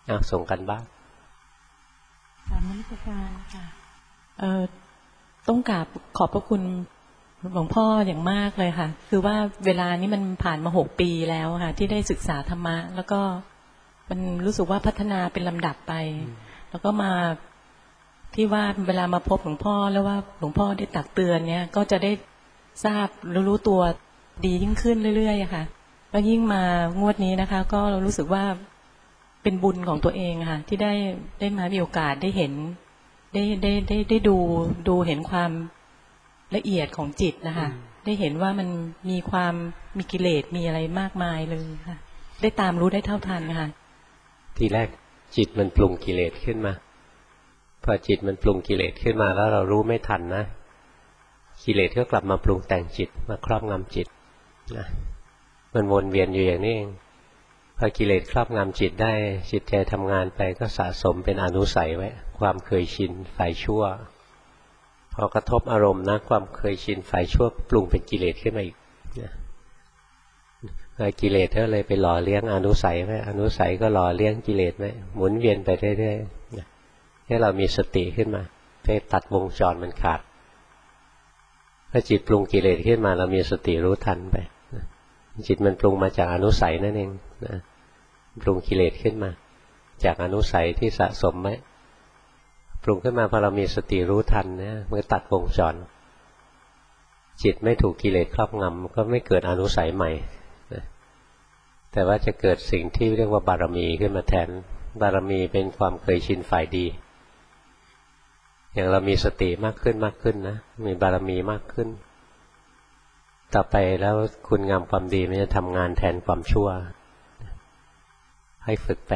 ส่งกันบ้างกราบนมัสการค่ะต้องกราบขอบพระคุณหลวงพ่ออย่างมากเลยค่ะคือว่าเวลานี้มันผ่านมา6 ปีแล้วค่ะที่ได้ศึกษาธรรมะแล้วก็มันรู้สึกว่าพัฒนาเป็นลำดับไปแล้วก็มาที่ว่าเวลามาพบหลวงพ่อแล้วว่าหลวงพ่อได้ตักเตือนเนี่ยก็จะได้ทราบรู้ตัวดียิ่งขึ้นเรื่อยๆค่ะแล้วยิ่งมางวดนี้นะคะก็เรารู้สึกว่าเป็นบุญของตัวเองค่ะที่ได้มามีโอกาสได้เห็นได้ดูเห็นความละเอียดของจิตนะคะได้เห็นว่ามันมีความมีกิเลสมีอะไรมากมายเลยค่ะได้ตามรู้ได้เท่าทันค่ะทีแรกจิตมันปรุงกิเลสขึ้นมาพอจิตมันปรุงกิเลสขึ้นมาแล้วเรารู้ไม่ทันนะกิเลสก็กลับมาปรุงแต่งจิตมาครอบงำจิตนะมันวนเวียนอยู่อย่างนี้เองพอกิเลสครอบงำจิตได้จิตใจทำงานไปก็สะสมเป็นอนุสัยไว้ความเคยชินฝ่ายชั่วพอกระทบอารมณ์นะความเคยชินฝ่ายชั่วปรุงเป็นกิเลสขึ้นมาอีกนะกิเลสก็เลยไปหล่อเลี้ยงอนุสัยไว้อนุสัยก็หล่อเลี้ยงกิเลสไว้หมุนเวียนไปเรื่อยๆให้เรามีสติขึ้นมาไปตัดวงจรมันขาดถ้าจิตปรุงกิเลสขึ้นมาเรามีสติรู้ทันไปจิตมันปรุงมาจากอนุสัยนั่นเองนะปรุงกิเลสขึ้นมาจากอนุสัยที่สะสมไว้ปรุงขึ้นมาพอเรามีสติรู้ทันเนี่ยมันตัดวงจรจิตไม่ถูกกิเลสครอบงำก็ไม่เกิดอนุสัยใหม่นะแต่ว่าจะเกิดสิ่งที่เรียกว่าบารมีขึ้นมาแทนบารมีเป็นความเคยชินฝ่ายดีอย่างเรามีสติมากขึ้นนะมีบารมีมากขึ้นต่อไปแล้วคุณงามความดีมันจะทำงานแทนความชั่วให้ฝึกไป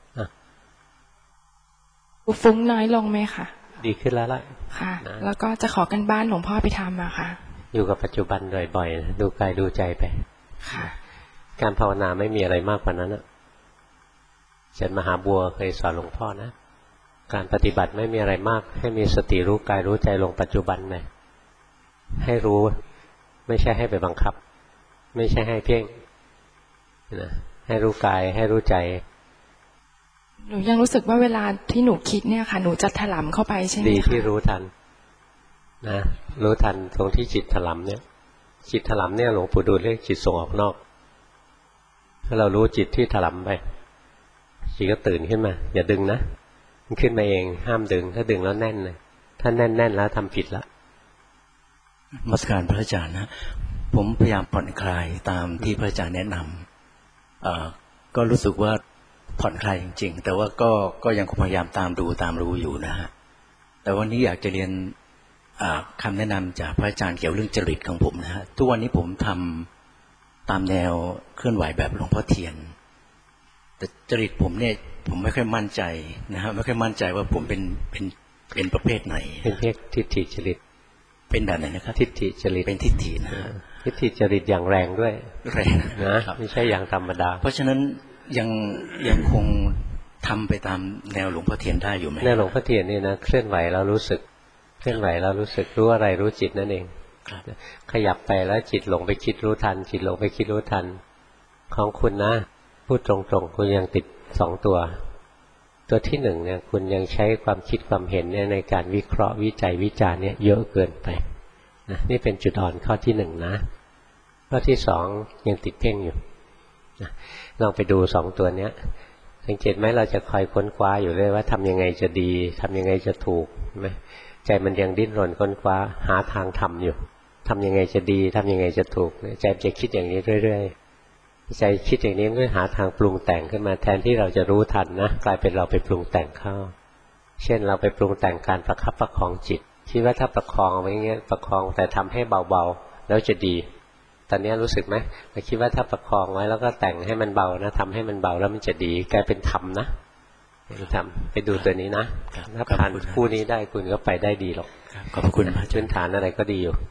ฟุ้งน้อยลงไหมคะดีขึ้นแล้วล่ะค่ะแล้วก็จะขอกันบ้านหลวงพ่อไปทำมาค่ะอยู่กับปัจจุบันบ่อยๆดูกายดูใจไปค่ะการภาวนาไม่มีอะไรมากกว่านั้นนะอาจารย์มหาบัวเคยสอนหลวงพ่อนะการปฏิบัติไม่มีอะไรมากให้มีสติรู้กายรู้ใจลงปัจจุบันไปให้รู้ไม่ใช่ให้ไปบังคับไม่ใช่ให้เพ่งนะให้รู้กายให้รู้ใจหนูยังรู้สึกว่าเวลาที่หนูคิดเนี่ยค่ะหนูจะถลำเข้าไปใช่ไหมดีที่รู้ทันนะรู้ทันตรงที่จิตถลำเนี่ยจิตถลำเนี่ยหลวงปู่ดูลเรียกจิตส่งออกนอกถ้าเรารู้จิตที่ถลำไปจิตก็ตื่นขึ้นมาอย่าดึงนะมันขึ้นมาเองห้ามดึงถ้าดึงแล้วแน่นเลยถ้าแน่นแล้วทำผิดละนมัสการพระอาจารย์นะผมพยายามผ่อนคลายตามที่พระอาจารย์แนะนำก็รู้สึกว่าผ่อนคลายจริงๆแต่ว่าก็ยังคงพยายามตามรู้อยู่นะฮะแต่วันนี้อยากจะเรียนคำแนะนำจากพระอาจารย์เกี่ยวเรื่องจริตของผมนะฮะทุกวันนี้ผมทำตามแนวเคลื่อนไหวแบบหลวงพ่อเทียนแต่จริตผมเนี่ยผมไม่ค่อยมั่นใจนะฮะไม่ค่อยมั่นใจว่าผมเป็นประเภทไหนเป็นเพศทิฏฐิจริตเป็นแบบไหนนะครับทิฏฐิจริตเป็นทิฏฐินะทิฏฐิจริตอย่างแรงด้วยแรงนะไม่ใช่อย่างธรรมดาเพราะฉะนั้นยังคงทำไปตามแนวหลวงพ่อเทียนได้อยู่ไหมแนวหลวงพ่อเทียนนี่นะเคลื่อนไหวแล้วรู้สึกเคลื่อนไหวแล้วรู้สึกรู้อะไรรู้จิตนั่นเองขยับไปแล้วจิตหลงไปคิดรู้ทันจิตหลงไปคิดรู้ทันของคุณนะพูดตรงๆคุณยังติด2 ตัวที่1เนี่ยคุณยังใช้ความคิดความเห็นเนี่ยในการวิเคราะห์วิจัยวิจารณ์เนี่ยเยอะเกินไปนะนี่เป็นจุดอ่อนข้อที่1นะข้อที่2ยังติดเพ่งอยู่นะลองไปดู2 ตัวเนี้ยสังเกตไหมเราจะคอยค้นคว้าอยู่เลยว่าทำยังไงจะดีทำยังไงจะถูกไหมใจมันยังดิ้นรนค้นคว้าหาทางทำอยู่ทำยังไงจะดีทำยังไงจะถูกใจจะคิดอย่างนี้เรื่อยๆใจคิดอย่างนี้ก็หาทางปรุงแต่งขึ้นมาแทนที่เราจะรู้ทันนะกลายเป็นเราไปปรุงแต่งเข้าเช่นเราไปปรุงแต่งการประคับประคองจิตคิดว่าถ้าประคองไว้เงี้ยประคองแต่ทำให้เบาๆแล้วจะดีตอนนี้รู้สึกไหมเราคิดว่าถ้าประคองไว้แล้วก็แต่งให้มันเบานะทำให้มันเบาแล้วมันจะดีกลายเป็นธรรมนะทำไปดูตัวนี้นะถ้าผ่านคู่นี้ได้คุณก็ไปได้ดีหรอกขอบคุณพื้นฐานอะไรก็ดีอยู่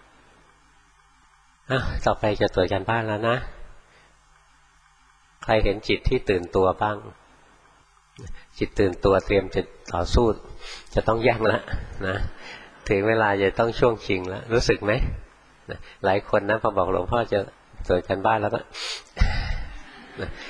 ต่อไปจะตรวจการบ้านแล้วนะใครเห็นจิตที่ตื่นตัวบ้างจิตตื่นตัวเตรียมจะต่อสู้จะต้องแย่งแล้วนะถึงเวลาจะต้องช่วงชิงแล้วรู้สึกไหมหลายคนนะพอบอกหลวงพ่อจะตรวจการบ้านแล้วก็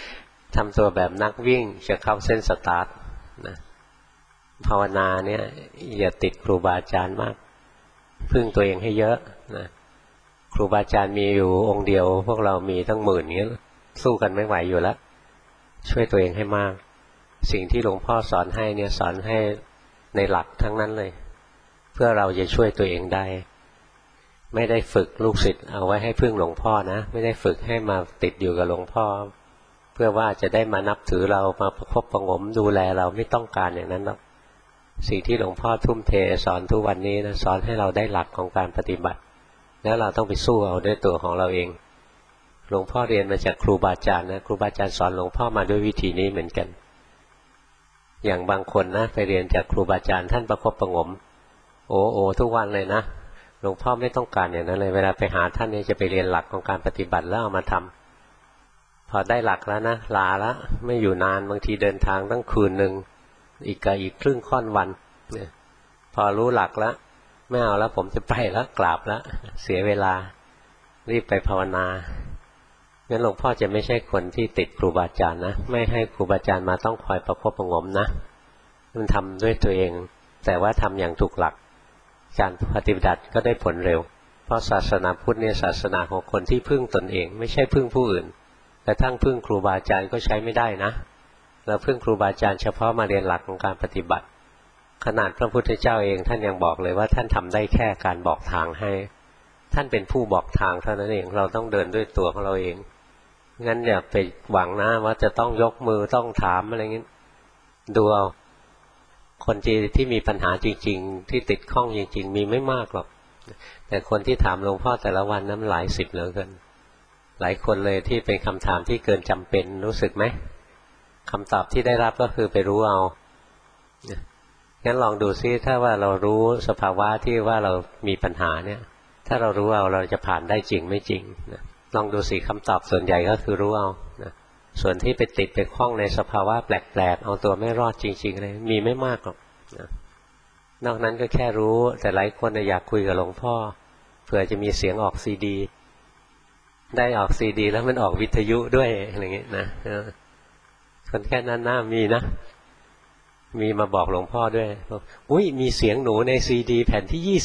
ทำตัวแบบนักวิ่งจะเข้าเส้นสตาร์ทนะภาวนาเนี่ยอย่าติดครูบาอาจารย์มากพึ่งตัวเองให้เยอะนะครูบาอาจารย์มีอยู่องค์เดียวพวกเรามีตั้งหมื่นเงี้ยสู้กันไม่ไหวอยู่แล้วช่วยตัวเองให้มากสิ่งที่หลวงพ่อสอนให้เนี่ยสอนให้ในหลักทั้งนั้นเลยเพื่อเราจะช่วยตัวเองได้ไม่ได้ฝึกลูกศิษย์เอาไว้ให้พึ่งหลวงพ่อนะไม่ได้ฝึกให้มาติดอยู่กับหลวงพ่อเพื่อว่าจะได้มานับถือเรามาประคบประงมดูแลเราไม่ต้องการอย่างนั้นหรอกสิ่งที่หลวงพ่อทุ่มเทสอนทุกวันนี้นะสอนให้เราได้หลักของการปฏิบัติแล้วเราต้องไปสู้เอาด้วยตัวของเราเองหลวงพ่อเรียนมาจากครูบาอาจารย์นะครูบาอาจารย์สอนหลวงพ่อมาด้วยวิธีนี้เหมือนกันอย่างบางคนนะไปเรียนจากครูบาอาจารย์ท่านประคบประงมโอ้ทุกวันเลยนะหลวงพ่อไม่ต้องการอย่างนั้นเลยเวลาไปหาท่านเนี่ยจะไปเรียนหลักของการปฏิบัติแล้วเอามาทำพอได้หลักแล้วนะลาละไม่อยู่นานบางทีเดินทางตั้งคืนหนึ่งอีกครึ่งค่อนวันเนี่ยพอรู้หลักแล้วไม่เอาแล้วผมจะไปแล้วกราบแล้วเสียเวลารีบไปภาวนางั้นหลวงพ่อจะไม่ใช่คนที่ติดครูบาอาจารย์นะไม่ให้ครูบาอาจารย์มาต้องคอยประคบประงมนะมันทำด้วยตัวเองแต่ว่าทำอย่างถูกหลักการปฏิบัติก็ได้ผลเร็วเพราะศาสนาพุทธเนี่ยศาสนาของคนที่พึ่งตนเองไม่ใช่พึ่งผู้อื่นแต่ทั้งพึ่งครูบาอาจารย์ก็ใช้ไม่ได้นะเราพึ่งครูบาอาจารย์เฉพาะมาเรียนหลักของการปฏิบัติขนาดพระพุทธเจ้าเองท่านยังบอกเลยว่าท่านทำได้แค่การบอกทางให้ท่านเป็นผู้บอกทางเท่านั้นเองเราต้องเดินด้วยตัวของเราเองงั้นอย่าไปหวังนะว่าจะต้องยกมือต้องถามอะไรเงี้ยดูเอาคนที่มีปัญหาจริงๆที่ติดข้องจริงๆมีไม่มากหรอกแต่คนที่ถามหลวงพ่อแต่ละวันนั้นหลายสิบเหลือเกินหลายคนเลยที่เป็นคำถามที่เกินจำเป็นรู้สึกไหมคำตอบที่ได้รับก็คือไปรู้เอางั้นลองดูซิถ้าว่าเรารู้สภาวะที่ว่าเรามีปัญหาเนี่ยถ้าเรารู้เอาเราจะผ่านได้จริงไม่จริงนะลองดูสิคำตอบส่วนใหญ่ก็คือรู้เอานะส่วนที่ไปติดไปคล้องในสภาวะแปลกๆเอาตัวไม่รอดจริงๆเลยมีไม่มากหรอกนะนอกนั้นก็แค่รู้แต่หลายคนอยากคุยกับหลวงพ่อเผื่อจะมีเสียงออกซีดีได้ออกซีดีแล้วมันออกวิทยุด้วยอะไรเงี้ยนะคนแค่นั้นน่ามีนะมีมาบอกหลวงพ่อด้วยอุ้ยมีเสียงหนูในซีดีแผ่นที่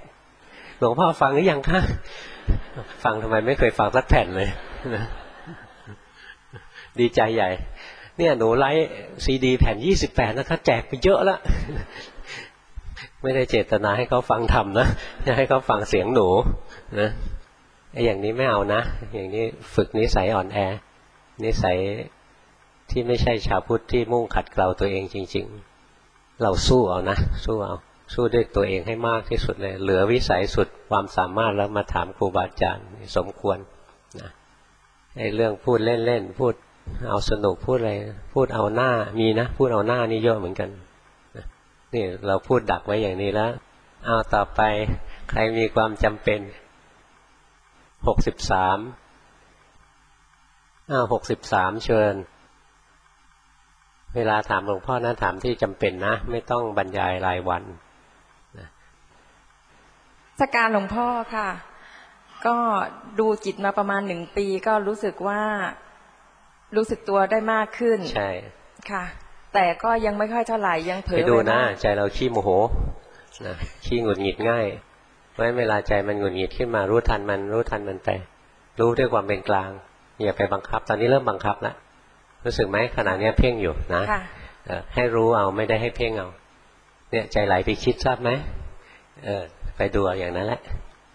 28หลวงพ่อฟังหรือยังคะฟังทำไมไม่เคยฟังสักแผ่นเลยดีใจใหญ่เนี่ยหนูไลฟ์ซีดีแผ่น28นะคะแจกไปเยอะละไม่ได้เจตนาให้เขาฟังธรรมนะจะให้เขาฟังเสียงหนูนะไอ้อย่างนี้ไม่เอานะอย่างนี้ฝึกนิสัยอ่อนแอนิสัยที่ไม่ใช่ชาวพุทธที่มุ่งขัดเกลาตัวเองจริงๆเราสู้เอานะสู้เอาสู้ด้วยตัวเองให้มากที่สุดเลยเหลือวิสัยสุดความสามารถแล้วมาถามครูบาอาจารย์สมควรนะไอ้เรื่องพูดเล่นๆพูดเอาสนุกพูดอะไรพูดเอาหน้ามีนะพูดเอาหน้านี่เยอะเหมือนกันนะนี่เราพูดดักไว้อย่างนี้แล้วเอาต่อไปใครมีความจำเป็น63 63เชิญเวลาถามหลวงพ่อนะถามที่จำเป็นนะไม่ต้องบรรยายรายวันสักการหลวงพ่อค่ะก็ดูจิตมาประมาณ1 ปีก็รู้สึกว่ารู้สึกตัวได้มากขึ้นใช่ค่ะแต่ก็ยังไม่ค่อยเท่าไหร่ยังเผลอไปดูนะใจเราขี้โมโหนะขี้หงุดหงิดง่ายเพราะฉะนั้นเวลาใจมันหงุดหงิดขึ้นมารู้ทันมันไปรู้ด้วยความเป็นกลางอย่าไปบังคับตอนนี้เริ่มบังคับแล้วรู้สึกไหมขณะนี้เพ่งอยู่นะให้รู้เอาไม่ได้ให้เพ่งเอาเนี่ยใจไหลไปคิดทราบไหมไปดูอย่างนั้นแหละ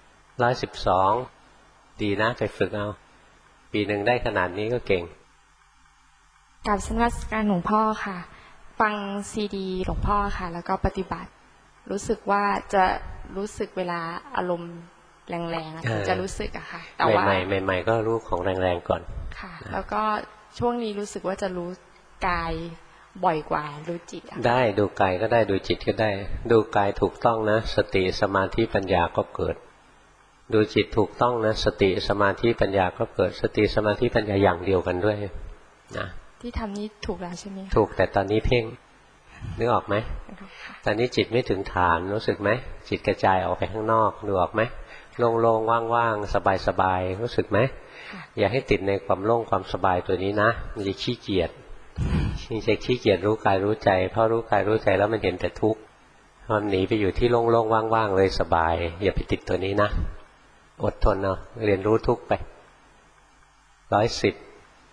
112ดีนะไปฝึกเอาปีหนึ่งได้ขนาดนี้ก็เก่งกราบนมัสการหลวงพ่อค่ะฟังซีดีหลวงพ่อค่ะแล้วก็ปฏิบัติรู้สึกว่าจะรู้สึกเวลาอารมณ์แรงๆจะรู้สึกอะค่ะแต่ว่าใหม่ก็รู้ของแรงๆก่อนค่ะแล้วก็ช่วงนี้รู้สึกว่าจะรู้กายบ่อยกว่ารู้จิตได้ดูกายก็ได้ดูจิตก็ได้ดูกายถูกต้องนะสติสมาธิปัญญาก็เกิดดูจิตถูกต้องนะสติสมาธิปัญญาก็เกิดสติสมาธิปัญญาอย่างเดียวกันด้วยนะที่ทำนี้ถูกแล้วใช่ไหมถูกแต่ตอนนี้เพ่งนึกออกไหมตอนนี้จิตไม่ถึงฐานรู้สึกไหมจิตกระจายออกไปข้างนอกดูออกไหมโล่งๆว่างๆสบายๆรู้สึกไหมอย่าให้ติดในความโล่งความสบายตัวนี้นะมันจะขี้เกียจขี้เกียจรู้กายรู้ใจเพราะรู้กายรู้ใจแล้วมันเห็นแต่ทุกข์มันหนีไปอยู่ที่โล่งๆว่างๆเลยสบายอย่าไปติดตัวนี้นะอดทนเอาเรียนรู้ทุกข์ไป110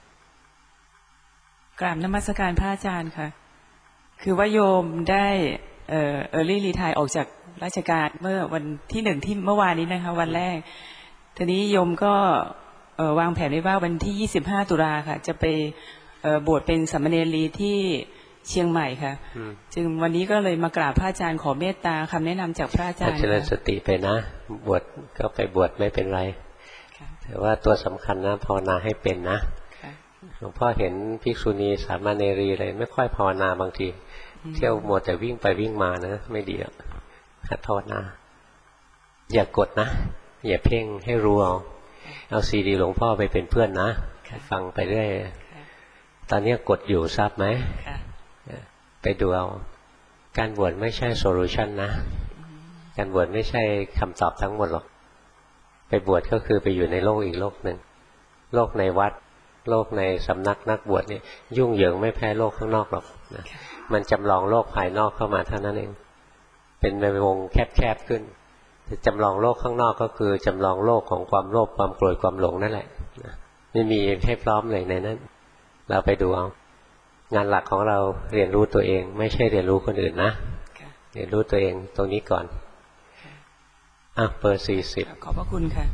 กราบนมัสการพระอาจารย์ค่ะคือว่าโยมได้early retire ออกจากราชการเมื่อวันที่1ที่เมื่อวานนี้นะคะวันแรกทีนี้โยมก็วางแผนไว้ว่าวันที่25ตุลาค่ะจะไปบวชเป็นสามเณรีที่เชียงใหม่ค่ะจึงวันนี้ก็เลยมากราบพระอาจารย์ขอเมตตาคำแนะนำจากพระอาจารย์เจริญสติไปนะบวชก็ไปบวชไม่เป็นไรแต่ว่าตัวสำคัญนะภาวนาให้เป็นนะหลวงพ่อเห็นภิกษุณีสามเณรีอะไรไม่ค่อยภาวนาบางทีเที่ยวมัวแต่วิ่งไปวิ่งมานะไม่ดีอ่ะหัดภาวนาอย่ากดนะอย่าเพ่งให้รู้เอาซีดีหลวงพ่อไปเป็นเพื่อนนะฟังไปเรื่อยตอนนี้กดอยู่ทราบไหมไปดูเอาการบวชไม่ใช่โซลูชันนะการบวชไม่ใช่คำตอบทั้งหมดหรอกไปบวชก็คือไปอยู่ในโลกอีกโลกหนึ่งโลกในวัดโลกในสำนักนักบวชเนี่ยยุ่งเหยิงไม่แพ้โลกข้างนอกหรอกนะมันจำลองโลกภายนอกเข้ามาเท่านั้นเองเป็นในวงแคบๆขึ้นจำลองโลกข้างนอกก็คือจำลองโลกของความโลภความโกรธความหลงนั่นแหละไม่มีให้พร้อมเลยในนั้นเราไปดูเอางานหลักของเราเรียนรู้ตัวเองไม่ใช่เรียนรู้คนอื่นนะเรียนรู้ตัวเองตรงนี้ก่อนเปิด40 ขอบพระคุณค่ะ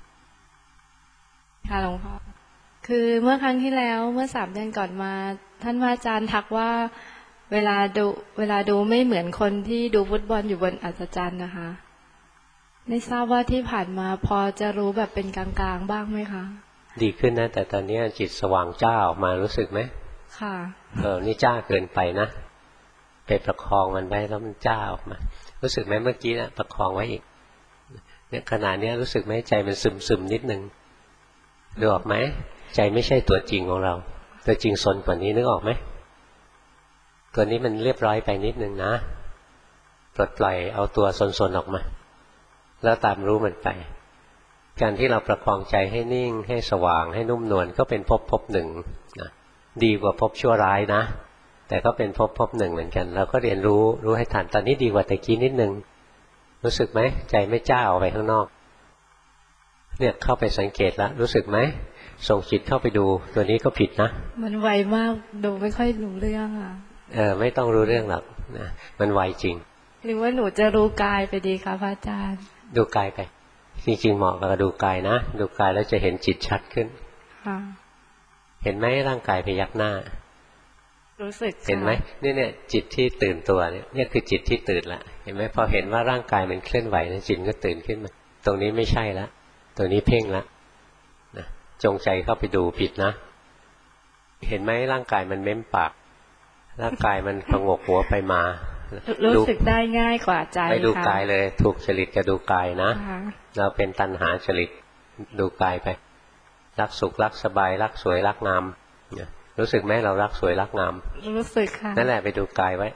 ค่ะหลวงพ่อคือเมื่อครั้งที่แล้วเมื่อ3 เดือนก่อนมาท่านพระอาจารย์ทักว่าเวลาดูไม่เหมือนคนที่ดูฟุตบอลอยู่บนอัศจรรย์นะคะไม่ทราบว่าที่ผ่านมาพอจะรู้แบบเป็นกลางๆบ้างไหมคะดีขึ้นนะแต่ตอนนี้จิตสว่างจ้าออกมารู้สึกไหมค่ะนี่จ้าเกินไปนะไปประคองมันไว้แล้วมันจ้าออกมารู้สึกไหมเมื่อกี้นะประคองไว้อีกเนี่ยขณะนี้รู้สึกไหมใจมันซึมนิดนึงดูออกไหมใจไม่ใช่ตัวจริงของเราตัวจริงซนกว่านี้นึกออกไหมตัวนี้มันเรียบร้อยไปนิดนึงนะปลดปล่อยเอาตัวซนออกมาแล้วตามรู้มันไปการที่เราประคองใจให้นิ่งให้สว่างให้นุ่มนวลก็เป็นภพหนึ่งนะดีกว่าภพชั่วร้ายนะแต่ก็เป็นภพหนึ่งเหมือนกันเราก็เรียนรู้ให้ทันตอนนี้ดีกว่าแต่กี้นิดนึงรู้สึกไหมใจไม่จ้าออกไปข้างนอกเนี่ยเข้าไปสังเกตแล้วรู้สึกไหมส่งจิตเข้าไปดูตัวนี้ก็ผิดนะมันไวมากดูไม่ค่อยรู้เรื่องอ่ะไม่ต้องรู้เรื่องหรอกนะมันไวจริงหรือว่าหนูจะรู้กายไปดีคะพระอาจารย์ดูกายไปจริงๆเหมาะกับดูกายนะดูกายแล้วจะเห็นจิตชัดขึ้นเห็นไหมร่างกายพยักหน้ารู้สึกเห็นไหมเนี่ยจิตที่ตื่นตัวเนี่ยคือจิตที่ตื่นละเห็นไหมพอเห็นว่าร่างกายมันเคลื่อนไหวนะจิตก็ตื่นขึ้นมาตรงนี้ไม่ใช่ละตรงนี้เพ่งละนะจงใจเข้าไปดูผิดนะเห็นไหมร่างกายมันเม้มปากร่างกายมันพงกหัวไปมารู้สึกได้ง่ายกว่าใจไปดูกายเลยถูกจริตกับดูกายนะเราเป็นตัณหาจริตดูกายไปรักสุขรักสบายรักสวยรักงามรู้สึกไหมเรารักสวยรักงามรู้สึกค่ะนั่นแหละไปดูกายไว้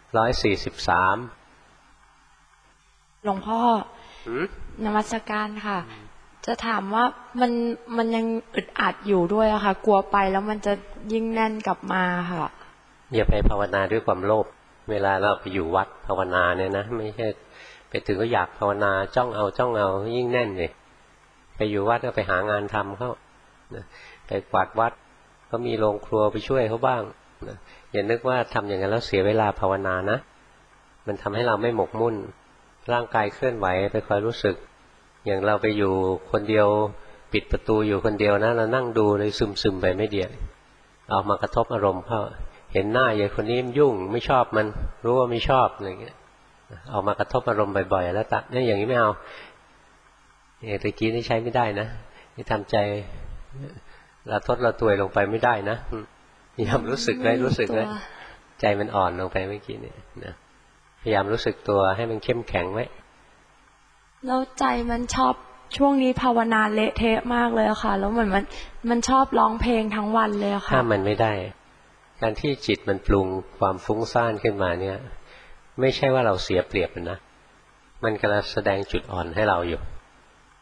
143 หลวงพ่อนมัสการค่ะจะถามว่ามันยังอึดอัดอยู่ด้วยอะค่ะกลัวไปแล้วมันจะยิ่งแน่นกลับมาค่ะอย่าไปภาวนาด้วยความโลภเวลาเราไปอยู่วัดภาวนาเนี่ยนะไม่ใช่ไปถึงก็อยากภาวนาจ้องเอายิ่งแน่นเลยไปอยู่วัดก็ไปหางานทำเขาไปกวาดวัดก็มีโรงครัวไปช่วยเขาบ้างอย่านึกว่าทำอย่างนั้นแล้วเสียเวลาภาวนานะมันทำให้เราไม่หมกมุ่นร่างกายเคลื่อนไหวไปคอยรู้สึกอย่างเราไปอยู่คนเดียวปิดประตูอยู่คนเดียวนะเรานั่งดูเลยซึมไปไม่เดียวออกมากระทบอารมณ์เขาเห็นหน้าอย่างคนนี้ยุ่งไม่ชอบมันรู้ว่าไม่ชอบอะไรเงี้ยออกมากระทบอารมณ์บ่อยๆแล้วนี่อย่างนี้ไม่เอาอย่างตะกี้นี่ใช้ไม่ได้นะนี่ทำใจเราทดเราตัวลงไปไม่ได้นะพยายามรู้สึกไว้ใจมันอ่อนลงไปเมื่อกี้เนี่ยนะพยายามรู้สึกตัวให้มันเข้มแข็งไว้แล้วใจมันชอบช่วงนี้ภาวนาเละเทะมากเลยค่ะแล้วเหมือนมันชอบร้องเพลงทั้งวันเลยค่ะถ้ามันไม่ได้การที่จิตมันปรุงความฟุ้งซ่านขึ้นมาเนี่ยไม่ใช่ว่าเราเสียเปรียบนะมันกำลังแสดงจุดอ่อนให้เราอยู่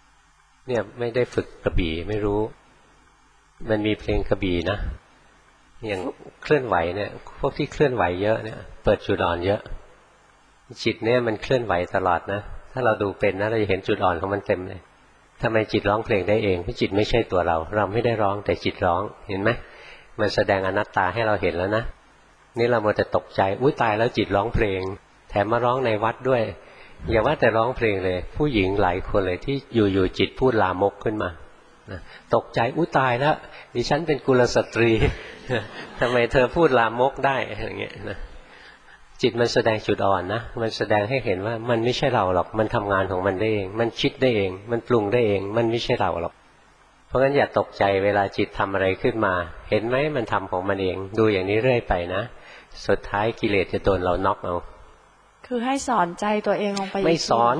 เนี่ยไม่ได้ฝึกกระบี่ไม่รู้มันมีเพลงกระบี่นะอย่างเคลื่อนไหวเนี่ยพวกที่เคลื่อนไหวเยอะเนี่ยเปิดจุดอ่อนเยอะจิตเนี่ยมันเคลื่อนไหวตลอดนะถ้าเราดูเป็นนะเราจะเห็นจุดอ่อนของมันเต็มเลยทำไมจิตร้องเพลงได้เองเพราะจิตไม่ใช่ตัวเราเราไม่ได้ร้องแต่จิตร้องเห็นไหมมันแสดงอนัตตาให้เราเห็นแล้วนะนี่เรามัวแต่ตกใจอุ้ยตายแล้วจิตร้องเพลงแถมมาร้องในวัดด้วยอย่าว่าแต่ร้องเพลงเลยผู้หญิงหลายคนเลยที่อยู่ๆจิตพูดลามกขึ้นมาตกใจอุ้ยตายแล้วดิฉันเป็นกุลสตรีทำไมเธอพูดลามกได้อย่างเงี้ยนะจิตมันแสดงจุดอ่อนนะมันแสดงให้เห็นว่ามันไม่ใช่เราหรอกมันทำงานของมันได้เองมันคิดได้เองมันปรุงได้เองมันไม่ใช่เราหรอกเพราะงั้นอย่าตกใจเวลาจิตทำอะไรขึ้นมาเห็นไหมมันทำของมันเองดูอย่างนี้เรื่อยไปนะสุดท้ายกิเลสจะโดนเราน็อกเอาคือให้สอนใจตัวเองลงไปไม่สอน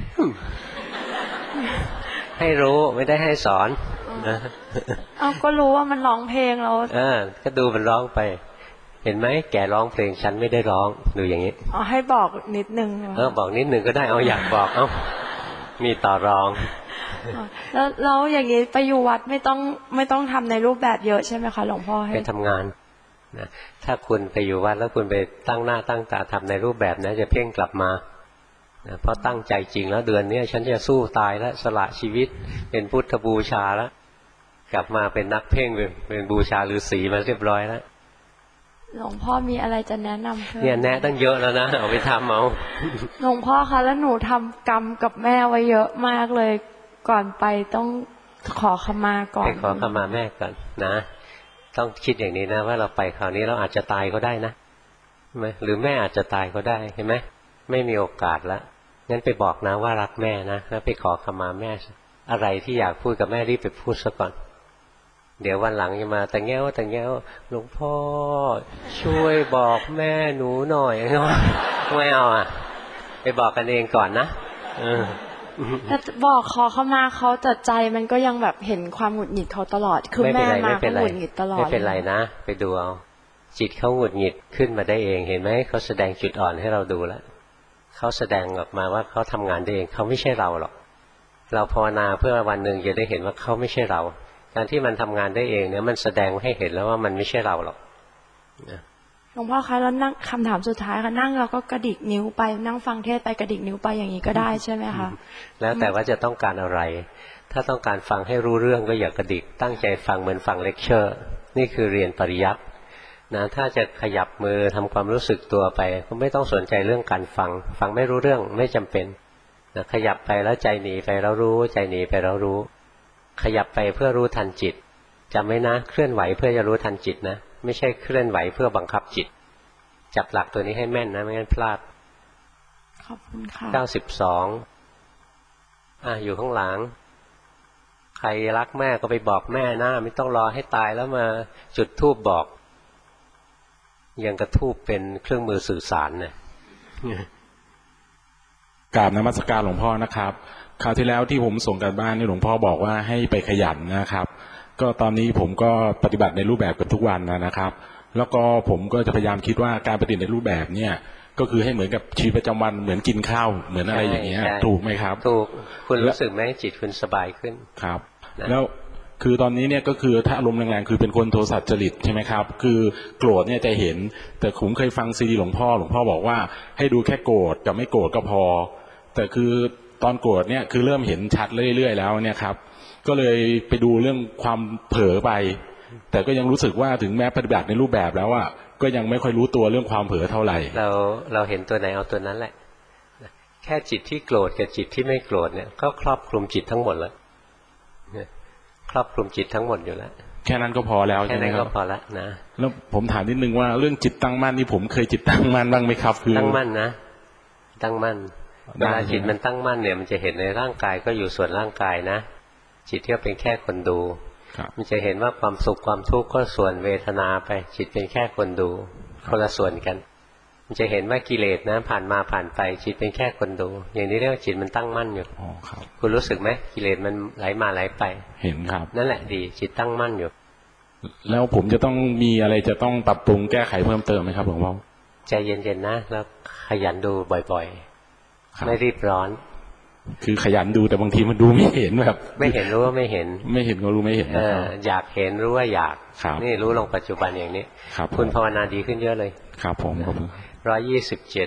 ให้รู้ไม่ได้ให้สอนนะเอาก็รู้ว่ามันร้องเพลงเราก็ดูมันร้องไปเห็นไหมแกร้องเพลงฉันไม่ได้ร้องดูอย่างนี้ให้บอกนิดนึงบอกนิดนึงก็ได้เอาอยากบอกมีต่อรองแล้วอย่างนี้ไปอยู่วัดไม่ต้องทำในรูปแบบเยอะใช่ไหมคะหลวงพ่อให้ไปทำงานนะถ้าคุณไปอยู่วัดแล้วคุณไปตั้งหน้าตั้งตาทำในรูปแบบนะจะเพ่งกลับมานะเพราะตั้งใจจริงแล้วเดือนนี้ฉันจะสู้ตายแล้วสละชีวิตเป็นพุทธบูชาแล้วกลับมาเป็นนักเพ่งเป็นบูชาฤาษีมาเรียบร้อยแล้วหลวงพ่อมีอะไรจะแนะนำเนี่ยแนะตั้งเยอะแล้วนะเอาไปทำเอาหลวงพ่อคะแล้วหนูทำกรรมกับแม่ไว้เยอะมากเลยก่อนไปต้องขอขมาก่อนไปขอขมาแม่ก่อนนะต้องคิดอย่างนี้นะว่าเราไปคราวนี้เราอาจจะตายก็ได้นะใช่ไหมหรือแม่อาจจะตายก็ได้เห็นไหมไม่มีโอกาสแล้วงั้นไปบอกนะว่ารักแม่นะแล้วไปขอขมาแม่อะไรที่อยากพูดกับแม่รีบไปพูดซะก่อนเดี๋ยววันหลังจะมาแต่แง่วหลวงพ่อช่วยบอกแม่หนูหน่อยไม่เอาไปบอกกันเองก่อนนะแต่บอกขอเข้ามาเขาแต่ใจมันก็ยังแบบเห็นความหงุดหงิดเขาตลอดคือแม่มาก็หงุดหงิดตลอดไม่เป็นไรนะไปดูเอาจิตเขาหงุดหงิดขึ้นมาได้เองเห็นไหมเขาแสดงจุดอ่อนให้เราดูแล้วเขาแสดงออกมาว่าเขาทำงานได้เองเขาไม่ใช่เราหรอกเราภาวนาเพื่อวันหนึ่งจะได้เห็นว่าเขาไม่ใช่เราการที่มันทำงานได้เองเนี่ยมันแสดงให้เห็นแล้วว่ามันไม่ใช่เราหรอกหลวงพ่อคะแล้วนั่งคำถามสุดท้ายค่ะนั่งเราก็กระดิกนิ้วไปนั่งฟังเทศไปกระดิกนิ้วไปอย่างนี้ก็ได้ใช่ไหมคะแล้วแต่ว่าจะต้องการอะไรถ้าต้องการฟังให้รู้เรื่องก็อย่ากระดิกตั้งใจฟังเหมือนฟังเลคเชอร์นี่คือเรียนปริยัตินะถ้าจะขยับมือทำความรู้สึกตัวไปก็ไม่ต้องสนใจเรื่องการฟังไม่รู้เรื่องไม่จำเป็นนะขยับไปแล้วใจหนีไปแล้วรู้ใจหนีไปแล้วรู้ขยับไปเพื่อรู้ทันจิตจำไว้นะเคลื่อนไหวเพื่อจะรู้ทันจิตนะไม่ใช่เคลื่อนไหวเพื่อบังคับจิตจับหลักตัวนี้ให้แม่นนะไม่งั้นพลาดขอบคุณค่ะ 92อยู่ข้างหลังใครรักแม่ก็ไปบอกแม่นะไม่ต้องรอให้ตายแล้วมาจุดธูปบอกยังกระทูปเป็นเครื่องมือสื่อสารเนี่ยกราบนมัสการหลวงพ่อนะครับคราวที่แล้วที่ผมส่งกันบ้านนี่หลวงพ่อบอกว่าให้ไปขยันนะครับก็ตอนนี้ผมก็ปฏิบัติในรูปแบบกันทุกวันนะครับแล้วก็ผมก็จะพยายามคิดว่าการปฏิบัติในรูปแบบเนี่ยก็คือให้เหมือนกับชีวิตประจำวันเหมือนกินข้าวเหมือนอะไรอย่างเงี้ยถูกไหมครับถูกคุณรู้สึกไหมจิตคุณสบายขึ้นครับแล้วคือตอนนี้เนี่ยก็คือถ้าอารมณ์แรงๆคือเป็นคนโทสะจริตใช่ไหมครับคือโกรธเนี่ยจะเห็นแต่ผมเคยฟังซีดีหลวงพ่อบอกว่าให้ดูแค่โกรธกับไม่โกรธก็พอแต่คือตอนโกรธเนี่ยคือเริ่มเห็นชัดเรื่อยๆแล้วเนี่ยครับก็เลยไปดูเรื่องความเผลอไปแต่ก็ยังรู้สึกว่าถึงแม้ปฏิบัติในรูปแบบแล้วอ่ะก็ยังไม่ค่อยรู้ตัวเรื่องความเผลอเท่าไหร่เราเห็นตัวไหนเอาตัวนั้นแหละแค่จิตที่โกรธกับจิตที่ไม่โกรธเนี่ยก็ครอบคลุมจิตทั้งหมดแล้วครอบคลุมจิตทั้งหมดอยู่แล้วแค่นั้นก็พอแล้วใช่ไหมครับแค่นั้นก็พอละนะแล้วผมถามนิดนึงว่าเรื่องจิตตั้งมั่นนี่ผมเคยจิตตั้งมั่นบ้างไหมครับคือตั้งมั่นนะตั้งมั่นเวลาจิตมันตั้งมั่นเนี่ยมันจะเห็นในร่างกายก็อยู่ส่วนร่างกายนะจิตที่เป็นแค่คนดูมันจะเห็นว่าความสุขความทุกข์ก็ส่วนเวทนาไปจิตเป็นแค่คนดูคนละส่วนกันมันจะเห็นว่ากิเลสนะผ่านมาผ่านไปจิตเป็นแค่คนดูอย่างนี้เรียกว่าจิตมันตั้งมั่นอยู่คุณรู้สึกไหมกิเลสมันไหลมาไหลไปเห็นครับนั่นแหละดีจิตตั้งมั่นอยู่แล้วผมจะต้องมีอะไรจะต้องปรับปรุงแก้ไขเพิ่มเติมไหมครับหลวงพ่อใจเย็นๆนะแล้วขยันดูบ่อยๆไม่รีบร้อนคือขยันดูแต่บางทีมันดูไม่เห็นแบบไม่เห็นรู้ว่าไม่เห็นไม่เห็นก็รู้ไม่เห็นนะครับอยากเห็นรู้ว่าอยากครับนี่รู้ลงปัจจุบันอย่างนี้ครับคุณภาวนาดีขึ้นเยอะเลยครับผมขอบคุณ 127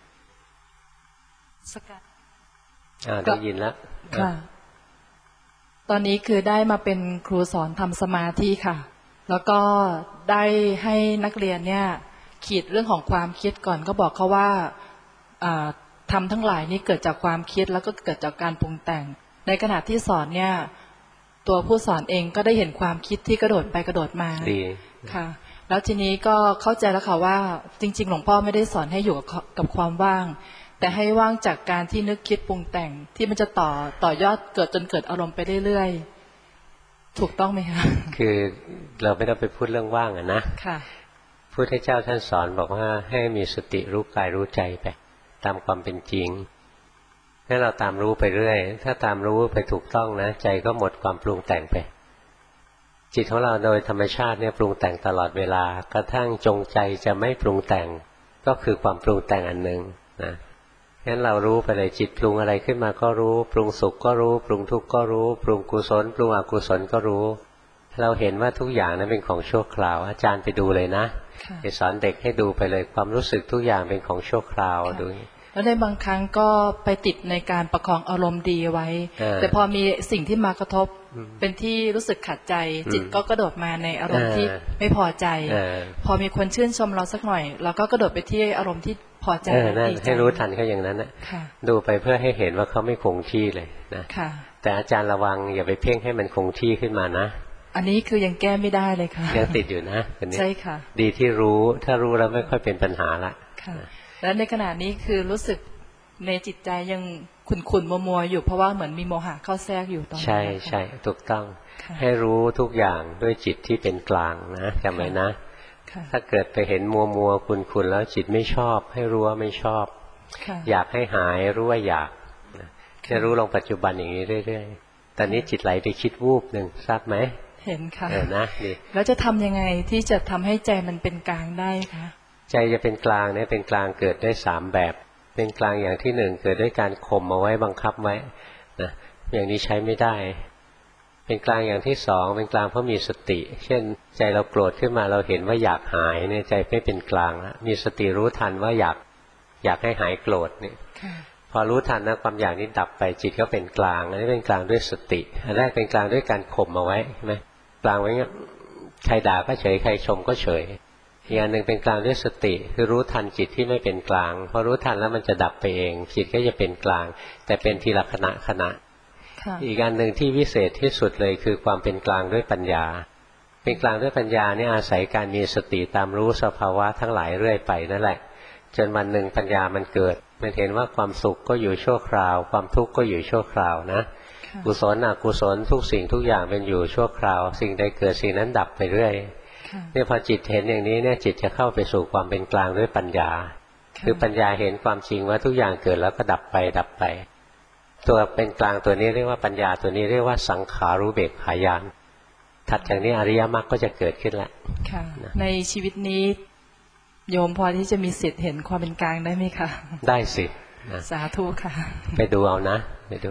ได้ยินแล้วค่ะ ตอนนี้คือได้มาเป็นครูสอนทำสมาธิค่ะ แล้วก็ได้ให้นักเรียนเนี่ยขีดเรื่องของความคิดก่อนก็บอกเขาว่าทำทั้งหลายนี่เกิดจากความคิดแล้วก็เกิดจากการปรุงแต่ง ในขณะที่สอนเนี่ยตัวผู้สอนเองก็ได้เห็นความคิดที่กระโดดไปกระโดดมาดีค่ะ แล้วทีนี้ก็เข้าใจแล้วค่ะว่าจริงๆหลวงพ่อไม่ได้สอนให้อยู่กับความว่างแต่ให้ว่างจากการที่นึกคิดปรุงแต่งที่มันจะต่อยอดเกิดจนเกิดอารมณ์ไปเรื่อยๆถูกต้องไหมคะคือเราไม่ต้องไปพูดเรื่องว่างอะนะค่ะพุทธเจ้าท่านสอนบอกว่าให้มีสติรู้กายรู้ใจไปตามความเป็นจริงให้เราตามรู้ไปเรื่อยถ้าตามรู้ไปถูกต้องนะใจก็หมดความปรุงแต่งไปจิตของเราโดยธรรมชาติเนี่ยปรุงแต่งตลอดเวลากระทั่งจงใจจะไม่ปรุงแต่งก็คือความปรุงแต่งอันหนึ่งนะงั้นเรารู้ไปเลยจิตปรุงอะไรขึ้นมาก็รู้ปรุงสุขก็รู้ปรุงทุกข์ก็รู้ปรุงกุศลปรุงอกุศลก็รู้เราเห็นว่าทุกอย่างนั้นเป็นของชั่วคราวอาจารย์ไปดูเลยนะไปสอนเด็กให้ดูไปเลยความรู้สึกทุกอย่างเป็นของชั่วคราวดูแล้วในบางครั้งก็ไปติดในการประคองอารมณ์ดีไว้แต่พอมีสิ่งที่มากระทบเป็นที่รู้สึกขัดใจจิตก็กระโดดมาในอารมณ์ที่ไม่พอใจพอมีคนชื่นชมเราสักหน่อยเราก็กระโดดไปที่อารมณ์ที่พอใจดีใจให้รู้ทันเขาอย่างนั้นนะดูไปเพื่อให้เห็นว่าเขาไม่คงที่เลยนะแต่อาจารย์ระวังอย่าไปเพ่งให้มันคงที่ขึ้นมานะอันนี้คือยังแก้ไม่ได้เลยค่ะยังติดอยู่นะใช่ค่ะดีที่รู้ถ้ารู้แล้วไม่ค่อยเป็นปัญหาละค่ะแล้วในขณะนี้คือรู้สึกในจิตใจยังขุ่นๆมัวๆอยู่เพราะว่าเหมือนมีโมหะเข้าแทรกอยู่ตอนนี้ใช่ใช่ถูกต้องให้รู้ทุกอย่างด้วยจิตที่เป็นกลางนะจำไว้นะถ้าเกิดไปเห็นมัวๆขุ่นๆแล้วจิตไม่ชอบให้รู้ว่าไม่ชอบอยากให้หายรู้ว่าอยากจะรู้ลงปัจจุบันอย่างนี้เรื่อยๆตอนนี้จิตไหลไปคิดวูบหนึ่งทราบไหมเห็นค่ะนะดีแล้วจะทำยังไงที่จะทำให้ใจมันเป็นกลางได้คะใจจะเป็นกลางเนี่ยเป็นกลางเกิดได้3แบบเป็นกลางอย่างที่1เกิดด้วยการข่มเอาไว้บังคับไว้นะอย่างนี้ใช้ไม่ได้เป็นกลางอย่างที่2เป็นกลางเพราะมีสติเช่นใจเราโกรธขึ้นมาเราเห็นว่าอยากหายเนี่ยใจไม่เป็นกลางแล้วมีสติรู้ทันว่าอยากให้หายโกรธเนี่ยพอรู้ทันนะความอยากนี้ดับไปจิตก็เป็นกลางอันนี้เป็นกลางด้วยสติอันแรกเป็นกลางด้วยการข่มเอาไว้ใช่ไหมกลางไว้เงี้ยใครด่าก็เฉยใครชมก็เฉยอีกอันหนึ่งเป็นกลางด้วยสติคือรู้ทันจิตที่ไม่เป็นกลางพอรู้ทันแล้วมันจะดับไปเองจิตก็จะเป็นกลางแต่เป็นทีละขณะอีกอันหนึ่งที่วิเศษที่สุดเลยคือความเป็นกลางด้วยปัญญาเป็นกลางด้วยปัญญาเนี่ยอาศัยการมีสติตามรู้สภาวะทั้งหลายเรื่อยไปนั่นแหละจนวันหนึ่งปัญญามันเกิดมันเห็นว่าความสุขก็อยู่ชั่วคราวความทุกข์ก็อยู่ชั่วคราวนะกุศลอกุศลทุกสิ่งทุกอย่างเป็นอยู่ชั่วคราวสิ่งใดเกิดสิ่งนั้นดับไปเรื่อยเนี่ยพอจิตเห็นอย่างนี้เนี่ยจิตจะเข้าไปสู่ความเป็นกลางด้วยปัญญาคือปัญญาเห็นความจริงว่าทุกอย่างเกิดแล้วก็ดับไปตัวเป็นกลางตัวนี้เรียกว่าปัญญาตัวนี้เรียกว่าสังขารุเบกขายานถัดจากนี้อริยมรรคก็จะเกิดขึ้นแล้วในชีวิตนี้โยมพอที่จะมีสิทธิ์เห็นความเป็นกลางได้ไหมคะได้สิสาธุค่ะไปดูเอานะไปดู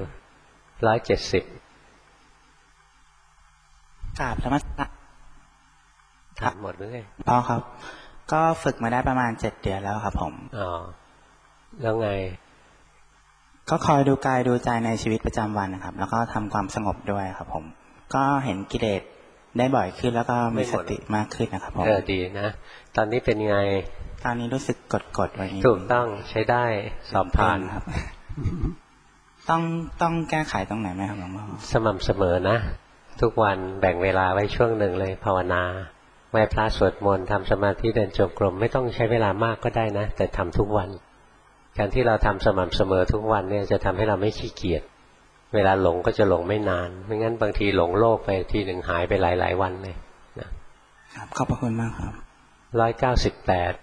170 กราบธรรมะถามหมดเลยพ่อครับก็ฝึกมาได้ประมาณ7 เดือนแล้วครับผมอ๋อแล้วไงก็คอยดูกายดูใจในชีวิตประจำวันนะครับแล้วก็ทำความสงบด้วยครับผมก็เห็นกิเลสได้บ่อยขึ้นแล้วก็มีสติมากขึ้นนะครับผมดีนะตอนนี้เป็นไงตอนนี้รู้สึกกดไว้ถูกต้องใช้ได้สอบผ่านครับต้องแก้ไขตรงไหนไหมครับหลวงพ่อสม่ำเสมอนะทุกวันแบ่งเวลาไว้ช่วงหนึ่งเลยภาวนาไหว้พระสวดมนต์ทำสมาธิเดินจงกรมไม่ต้องใช้เวลามากก็ได้นะแต่ทำทุกวันการที่เราทำสม่ำเสมอทุกวันเนี่ยจะทำให้เราไม่ขี้เกียจเวลาหลงก็จะหลงไม่นานไม่งั้นบางทีหลงโลกไปทีหนึ่งหายไปหลายวันเลยนะครับขอบพระคุณมากครับ 198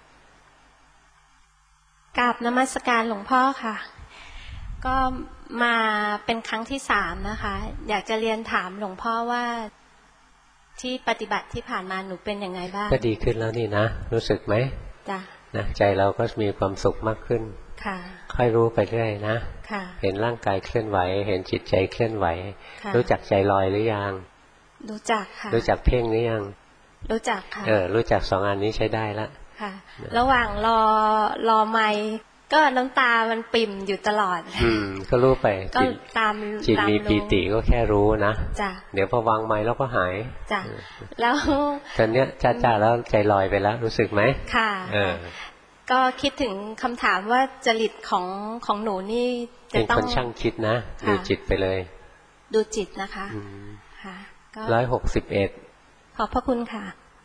กราบนมัสการหลวงพ่อค่ะก็มาเป็นครั้งที่3นะคะอยากจะเรียนถามหลวงพ่อว่าที่ปฏิบัติที่ผ่านมาหนูเป็นยังไงบ้างก็ดีขึ้นแล้วนี่นะรู้สึกไหมจ้ะนะใจเราก็มีความสุขมากขึ้นค่ะค่อยรู้ไปเรื่อยนะค่ะเห็นร่างกายเคลื่อนไหวเห็นจิตใจเคลื่อนไหวค่ะรู้จักใจลอยหรือยังรู้จักค่ะรู้จักเพ่งหรือยังรู้จักค่ะรู้จัก2 อันนี้ใช้ได้ละค่ะ ระหว่างรอไมค์ก็น้ำตามันปิ่มอยู่ตลอดก็รู้ไปก็ตามจิตมีปีติก็แค่รู้นะจ้ะเดี๋ยวพอวางไมค์แล้วก็หายจ้ะแล้วตอนเนี้ยจ้าแล้วใจลอยไปแล้วรู้สึกไหมค่ะก็คิดถึงคำถามว่าจริตของหนูนี่จะเป็นต้อคงนช่างคิดนะดูจิตไปเลยดูจิตนะคะค่ะก็ 161 ขอบพระคุณค่ะ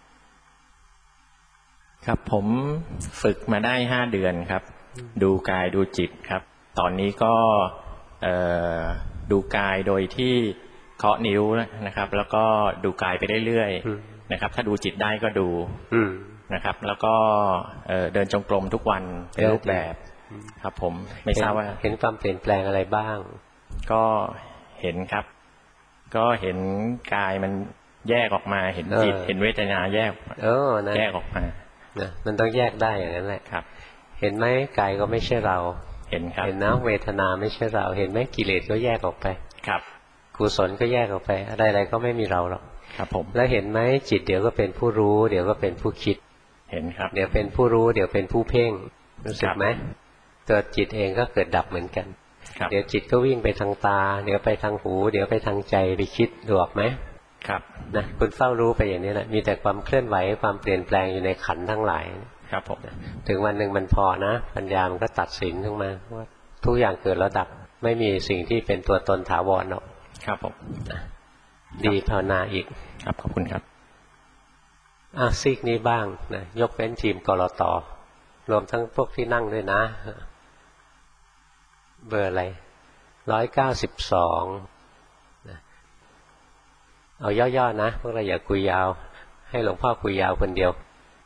ครับผมฝึกมาได้5 เดือนครับดูกายดูจิตครับตอนนี้ก็ดูกายโดยที่เคาะนิ้วนะครับ แล้วก็ดูกายไปเรื่อยๆนะครับถ้าดูจิตได้ก็ดูนะครับแล้วก็เดินจงกรมทุกวันเป็นรูปแบบครับผมไม่ทราบว่าเห็นความเปลี่ยนแปลงอะไรบ้างก็เห็นครับก็เห็นกายมันแยกออกมาเห็นจิตเห็นเวทนาแยกแยกออกมามันต้องแยกได้อย่างนั้นแหละครับเห็นไหมกายก็ไม่ใช่เราเห็นครับเห็นนะเวทนาไม่ใช่เราเห็นไหมกิเลสก็แยกออกไปครับกุศลก็แยกออกไปอะไรๆก็ไม่มีเราหรอกครับผมแล้วเห็นไหมจิตเดี๋ยวก็เป็นผู้รู้เดี๋ยวก็เป็นผู้คิดเห็นครับเดี๋ยวเป็นผู้รู้เดี๋ยวเป็นผู้เพ่งรู้สึกไหมตัวจิตเองก็เกิดดับเหมือนกันเดี๋ยวจิตก็วิ่งไปทางตาเดี๋ยวไปทางหูเดี๋ยวไปทางใจไปคิดดูออกไหมครับนะคุณเฝ้ารู้ไปอย่างนี้แหละมีแต่ความเคลื่อนไหวความเปลี่ยนแปลงอยู่ในขันธ์ทั้งหลายครับผมถึงวันหนึ่งมันพอนะปัญญามันก็ตัดสินขึ้นมาว่าทุกอย่างเกิดแล้วดับไม่มีสิ่งที่เป็นตัวตนถาวรหรอกครับผมดีภาวนาอีกครับขอบคุณครับซีกนี้บ้างนะยกเว้นทีมกลต.รวมทั้งพวกที่นั่งด้วยนะเบอร์อะไร192นะเอาย่อๆนะพวกเราอย่าคุยยาวให้หลวงพ่อคุยยาวคนเดียว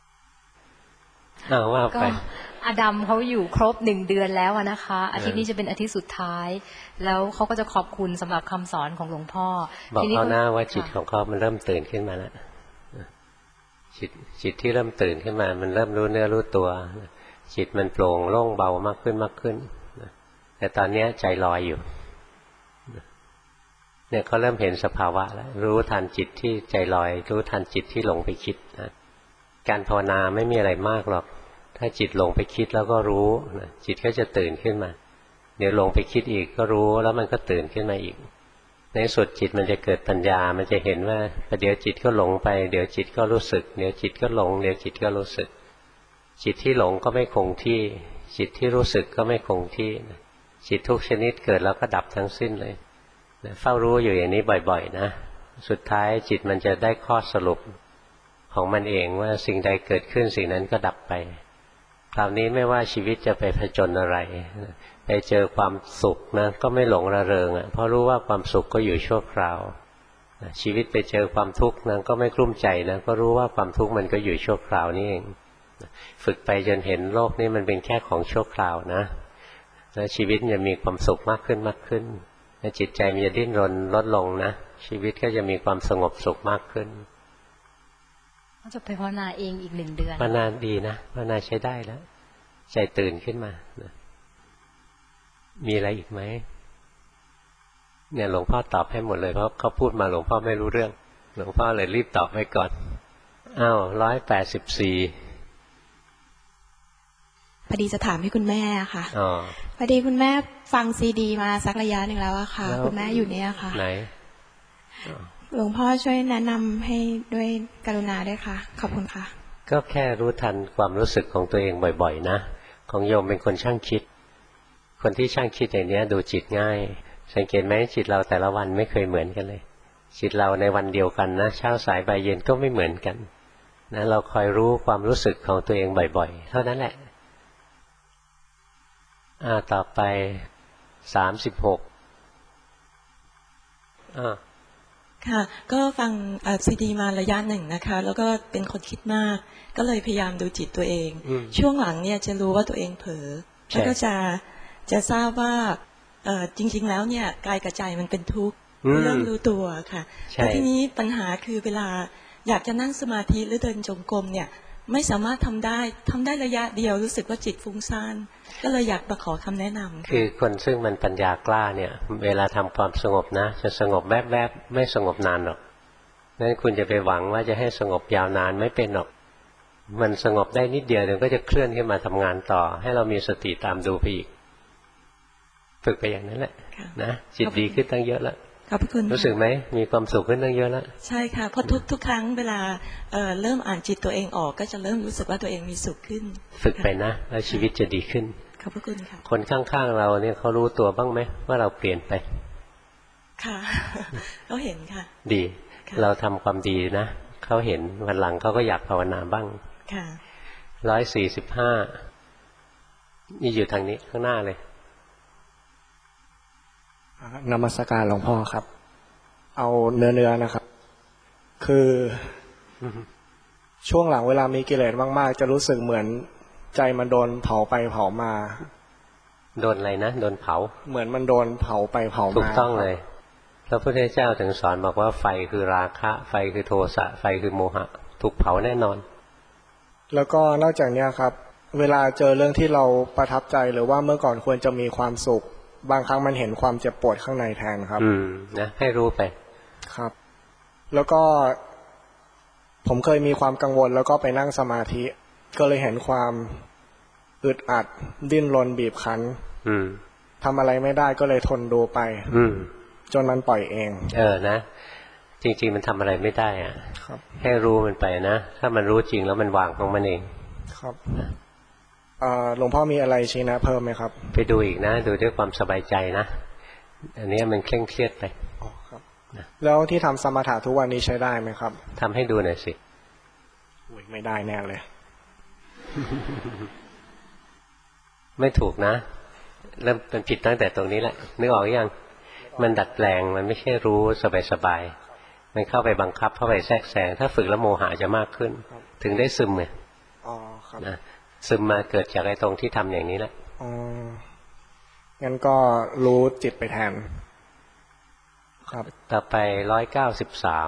ว่าไปอดัมเขาอยู่ครบ1 เดือนแล้วนะคะอาทิตย์นี้จะเป็นอาทิตย์สุดท้ายแล้วเขาก็จะขอบคุณสำหรับคำสอนของหลวงพ่อบอกเขาหน้าว่าจิตของเขามันเริ่มตื่นขึ้นมาแล้วจิตที่เริ่มตื่นขึ้นมามันเริ่มรู้เนื้อรู้ตัวจิตมันโปร่งโล่งเบามากขึ้นแต่ตอนนี้ใจลอยอยู่เนี่ยเขาเริ่มเห็นสภาวะแล้วรู้ทันจิตที่ใจลอยรู้ทันจิตที่หลงไปคิดนะการภาวนาไม่มีอะไรมากหรอกถ้าจิตหลงไปคิดแล้วก็รู้นะจิตก็จะตื่นขึ้นมาเดี๋ยวหลงไปคิดอีกก็รู้แล้วมันก็ตื่นขึ้นมาอีกในสุดจิตมันจะเกิดปัญญามันจะเห็นว่าเดี๋ยวจิตก็หลงไปเดี๋ยวจิตก็รู้สึกเดี๋ยวจิตก็หลงเดี๋ยวจิตก็รู้สึกจิตที่หลงก็ไม่คงที่จิตที่รู้สึกก็ไม่คงที่จิตทุกชนิดเกิดแล้วก็ดับทั้งสิ้นเลยเฝ้ารู้อยู่อย่างนี้บ่อยๆนะสุดท้ายจิตมันจะได้ข้อสรุปของมันเองว่าสิ่งใดเกิดขึ้นสิ่งนั้นก็ดับไปคราวนี้ไม่ว่าชีวิตจะไปผจญอะไรไปเจอความสุขนะก็ไม่หลงระเริงเพราะรู้ว่าความสุขก็อยู่ชั่วคราวชีวิตไปเจอความทุกข์นั้นก็ไม่กลุ้มใจนะก็รู้ว่าความทุกข์มันก็อยู่ชั่วคราวนี่เองฝึกไปจนเห็นโลกนี้มันเป็นแค่ของชั่วคราวนะแล้วชีวิตจะมีความสุขมากขึ้นจิตใจมันจะดิ้นรนลดลงนะชีวิตก็จะมีความสงบสุขมากขึ้นเขาจะไปภาวนาเองอีก1 เดือนภาวนาดีนะภาวนาใช้ได้แล้วใจตื่นขึ้นมามีอะไรอีกไหมเนี่ยหลวงพ่อตอบให้หมดเลยเพราะเขาพูดมาหลวงพ่อไม่รู้เรื่องหลวงพ่อเลยรีบตอบไว้ก่อน184 พอดีจะถามให้คุณแม่ค่ะพอดีคุณแม่ฟังซีดีมาสักระยะหนึ่งแล้วอะค่ะคุณแม่อยู่เนี่ยค่ะไหนหลวงพ่อช่วยแนะนำให้ด้วยกรุณาด้วยค่ะขอบคุณค่ะก็แค่รู้ทันความรู้สึกของตัวเองบ่อยๆนะของโยมเป็นคนช่างคิดคนที่ช่างคิดอย่างนี้ดูจิตง่ายสังเกตไหมจิตเราแต่ละวันไม่เคยเหมือนกันเลยจิตเราในวันเดียวกันนะเช้าสายบ่ายเย็นก็ไม่เหมือนกันนะเราคอยรู้ความรู้สึกของตัวเองบ่อยๆเท่านั้นแหละต่อไป36 ค่ะก็ฟังซีดีมาระยะหนึ่งนะคะแล้วก็เป็นคนคิดมากก็เลยพยายามดูจิตตัวเองช่วงหลังเนี่ยจะรู้ว่าตัวเองเผลอแล้วก็จะทราบว่าจริงๆแล้วเนี่ยกายกับใจมันเป็นทุกข์เริ่มรู้ตัวค่ะแต่ทีนี้ปัญหาคือเวลาอยากจะนั่งสมาธิหรือเดินจงกรมเนี่ยไม่สามารถทำได้ระยะเดียวรู้สึกว่าจิตฟุ้งซ่านก็เลยอยากมาขอคำแนะนำคือคนซึ่งมันปัญญากล้าเนี่ยเวลาทำความสงบนะจะสงบแวบๆไม่สงบนานหรอกงั้นคุณจะไปหวังว่าจะให้สงบยาวนานไม่เป็นหรอกมันสงบได้นิดเดียวเดี๋ยวก็จะเคลื่อนขึ้นมาทำงานต่อให้เรามีสติตามดูไปอีกฝึกไปอย่างนั้นแหละนะจิตดีขึ้นตั้งเยอะแล้วขอบคุณรู้สึกไหมมีความสุขขึ้นตั้งเยอะแล้วใช่ค่ะเพราะทุกครั้งเวลาเริ่มอ่านจิตตัวเองออกก็จะเริ่มรู้สึกว่าตัวเองมีสุขขึ้นฝึกไปนะแล้วชีวิตจะดีขึ้นขอบพระคุณค่ะคนข้างๆเราเนี่ยเขารู้ตัวบ้างไหมว่าเราเปลี่ยนไปค่ะเขาเห็นค่ะดีเราทำความดีนะเขาเห็นวันหลังเขาก็อยากภาวนาบ้างค่ะ 145นี่อยู่ทางนี้ข้างหน้าเลยนมัสการหลวงพ่อครับเอาเนื้อนะครับคือช่วงหลังเวลามีกิเลสมากๆจะรู้สึกเหมือนใจมันโดนเผาไปเผามาโดนอะไรนะโดนเผาเหมือนมันโดนเผาไปเผามาถูกต้องเลยพระพุทธเจ้าถึงสอนบอกว่าไฟคือราคะไฟคือโทสะไฟคือโมหะถูกเผาแน่นอนแล้วก็นอกจากนี้ครับเวลาเจอเรื่องที่เราประทับใจหรือว่าเมื่อก่อนควรจะมีความสุขบางครั้งมันเห็นความเจ็บปวดข้างในแทนครับนะให้รู้ไปครับแล้วก็ผมเคยมีความกังวลแล้วก็ไปนั่งสมาธิก็เลยเห็นความอึดอัดดิ้นรนบีบคั้นทำอะไรไม่ได้ก็เลยทนดูไปจนมันปล่อยเองนะจริงๆมันทำอะไรไม่ได้อ่ะให้รู้มันไปนะถ้ามันรู้จริงแล้วมันวางของมันเองครับหลวงพ่อมีอะไรชี้นะเพิ่มไหมครับไปดูอีกนะดูด้วยความสบายใจนะอันนี้มันเคร่งเครียดไปครับแล้วที่ทำสมถะทุกวันนี้ใช้ได้ไหมครับทำให้ดูหน่อยสิไม่ได้แน่เลยไม่ถูกนะเริ่มเป็นผิดตั้งแต่ตรงนี้แหละนึกออกยังมันดัดแปลงมันไม่ใช่รู้สบายๆมันเข้าไปบังคับเข้าไปแทรกแซงถ้าฝึกแล้วโมหะจะมากขึ้นถึงได้ซึมไงนะซึมมาเกิดจากไอ้ตรงที่ทำอย่างนี้แหละงั้นก็รู้จิตไปแทนครับต่อไป193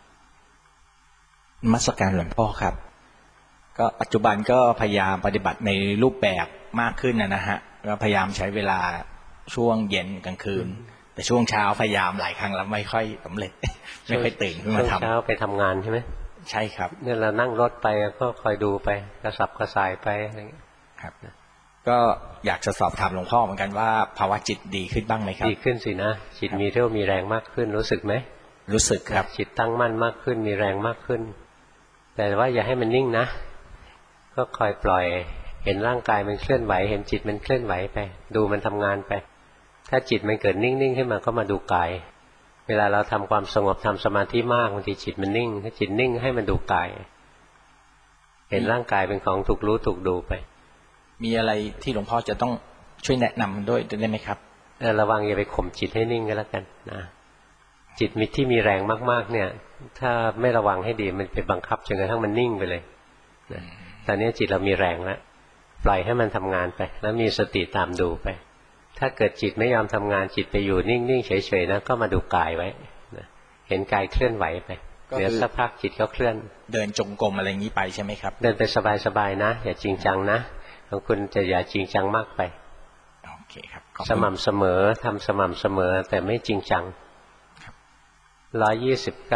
นมัสการหลวงพ่อครับก็ปัจจุบันก็พยายามปฏิบัติในรูปแบบมากขึ้นนะฮะก็พยายามใช้เวลาช่วงเย็นกลางคืนแต่ช่วงเช้าพยายามหลายครั้งแล้วไม่ค่อยสำเร็จไม่ค่อยตื่นขึ้นมาทำเช้าไปทำงานใช่ไหมใช่ครับเนี่ยเรานั่งรถไปก็คอยดูไปกระสับกระส่ายไปอะไรอย่างเงี้ยครับก็อยากจะสอบถามหลวงพ่อเหมือนกันว่าภาวะจิตดีขึ้นบ้างไหมครับดีขึ้นสินะจิตมีเรี่ยวมีแรงมากขึ้นรู้สึกไหมรู้สึกครับจิตตั้งมั่นมากขึ้นมีแรงมากขึ้นแต่ว่าอย่าให้มันนิ่งนะก็คอยปล่อยเห็นร่างกายมันเคลื่อนไหวเห็นจิตมันเคลื่อนไหวไปดูมันทำงานไปถ้าจิตมันเกิดนิ่งๆขึ้นมาก็มาดูกายเวลาเราทำความสงบทำสมาธิมากบางทีจิตมันนิ่งถ้าจิตนิ่งให้มันดูกายเห็นร่างกายเป็นของถูกรู้ถูกดูไปมีอะไรที่หลวงพ่อจะต้องช่วยแนะนำด้วยได้ไหมครับระวังอย่าไปข่มจิตให้นิ่งก็แล้วกันนะจิตที่มีแรงมากๆเนี่ยถ้าไม่ระวังให้ดีมันไปบังคับจนกระทั่งมันนิ่งไปเลยนะตอนนี้จิตเรามีแรงแล้วปล่อยให้มันทำงานไปแล้วมีสติตามดูไปถ้าเกิดจิตไม่ยอมทำงานจิตไปอยู่นิ่งๆเฉยๆนะก็มาดูกายไว้นะเห็นกายเคลื่อนไหวไปเดี๋ยวสักพักจิตก็เคลื่อนเดินจงกรมอะไรอย่างนี้ไปใช่ไหมครับเดินไปสบายๆนะอย่าจริงจังนะของคุณจะอย่าจริงจังมากไปโอเคครับสม่ำเสมอทำสม่ำเสมอแต่ไม่จริงจัง129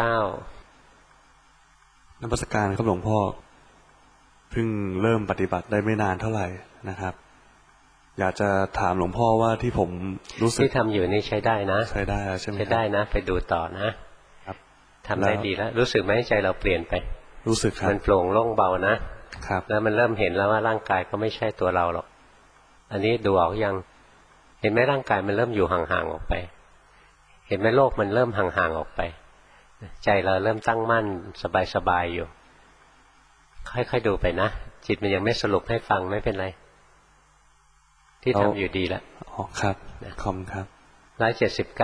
นมัสการครับหลวงพ่อเพิ่งเริ่มปฏิบัติได้ไม่นานเท่าไหร่นะครับอยากจะถามหลวงพ่อว่าที่ผมรู้สึกที่ทำอยู่นี่ใช้ได้นะใช้ได้ใช่ไหมใช้ได้นะไปดูต่อนะครับทำได้ดีแล้วรู้สึกไหมใจเราเปลี่ยนไปรู้สึกครับมันโปร่งโล่งเบานะครับแล้วมันเริ่มเห็นแล้วว่าร่างกายก็ไม่ใช่ตัวเราหรอกอันนี้ดูออกยังเห็นไหมร่างกายมันเริ่มอยู่ห่างๆออกไปเห็นไหมโลกมันเริ่มห่างๆออกไปใจเราเริ่มตั้งมั่นสบายๆอยู่ค่อยๆดูไปนะจิตมันยังไม่สรุปให้ฟังไม่เป็นไรที่ทำอยู่ดีแล้วอ๋อครับขอบคุณครับ 179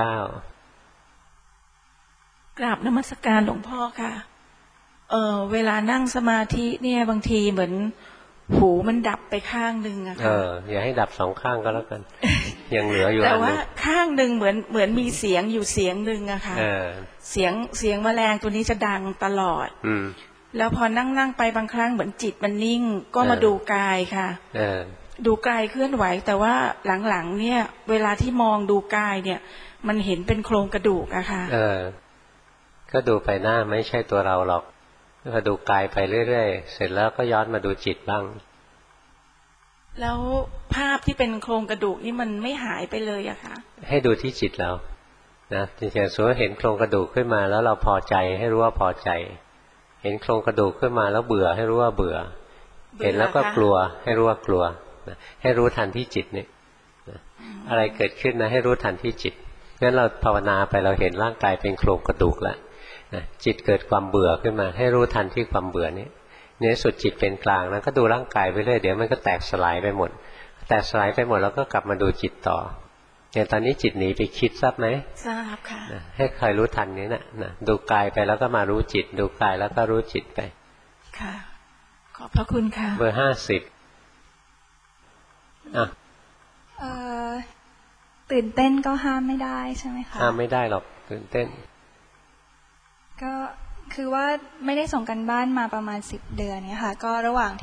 กราบนมัสการหลวงพ่อค่ะเวลานั่งสมาธิเนี่ยบางทีเหมือนหูมันดับไปข้างนึงอะค่ะอย่าให้ดับ2ข้างก็แล้วกันยังเหลืออยู่แต่ว่าข้างนึงเหมือนมีเสียงอยู่เสียงนึงอะค่ะเสียงแมลงตัวนี้จะดังตลอดแล้วพอนั่งไปบางครั้งเหมือนจิตมันนิ่งก็มาดูกายค่ะดูกายเคลื่อนไหวแต่ว่าหลังๆเนี่ยเวลาที่มองดูกายเนี่ยมันเห็นเป็นโครงกระดูกอะค่ะก็ดูไปหน้าไม่ใช่ตัวเราหรอกพอดูกายไปเรื่อยๆเสร็จแล้วก็ย้อนมาดูจิตบ้างแล้วภาพที่เป็นโครงกระดูกนี่มันไม่หายไปเลยอะค่ะให้ดูที่จิตเรานะจริงๆสมมติเห็นโครงกระดูกขึ้นมาแล้วเราพอใจให้รู้ว่าพอใจเห็นโครงกระดูกขึ้นมาแล้วเบื่อให้รู้ว่าเบื่อเห็นแล้วก็กลัวให้รู้ว่ากลัวให้รู้ทันที่จิตเนี่ยอะไรเกิดขึ้นนะให้รู้ทันที่จิตงั้นเราภาวนาไปเราเห็นร่างกายเป็นโครงกระดูกแล้วจิตเกิดความเบื่อขึ้นมาให้รู้ทันที่ความเบื่อนี้เนี่ยสุดจิตเป็นกลางแล้วก็ดูร่างกายไปเรื่อยเดี๋ยวมันก็แตกสลายไปหมดแตกสลายไปหมดแล้วก็กลับมาดูจิตต่ออย่างตอนนี้จิตหนีไปคิดทราบไหมทราบค่ะให้คอยรู้ทันนี้นะดูกายไปแล้วก็มารู้จิตดูกายแล้วก็รู้จิตไปค่ะขอบพระคุณค่ะเบอร์50 ตื่นเต้นก็ห้ามไม่ได้ใช่ไหมคะห้ามไม่ได้หรอกตื่นเต้นก็คือว่าไม่ได้ส่งกันบ้านมาประมาณ10 เดือนเนี่ยค่ะก็ระหว่าง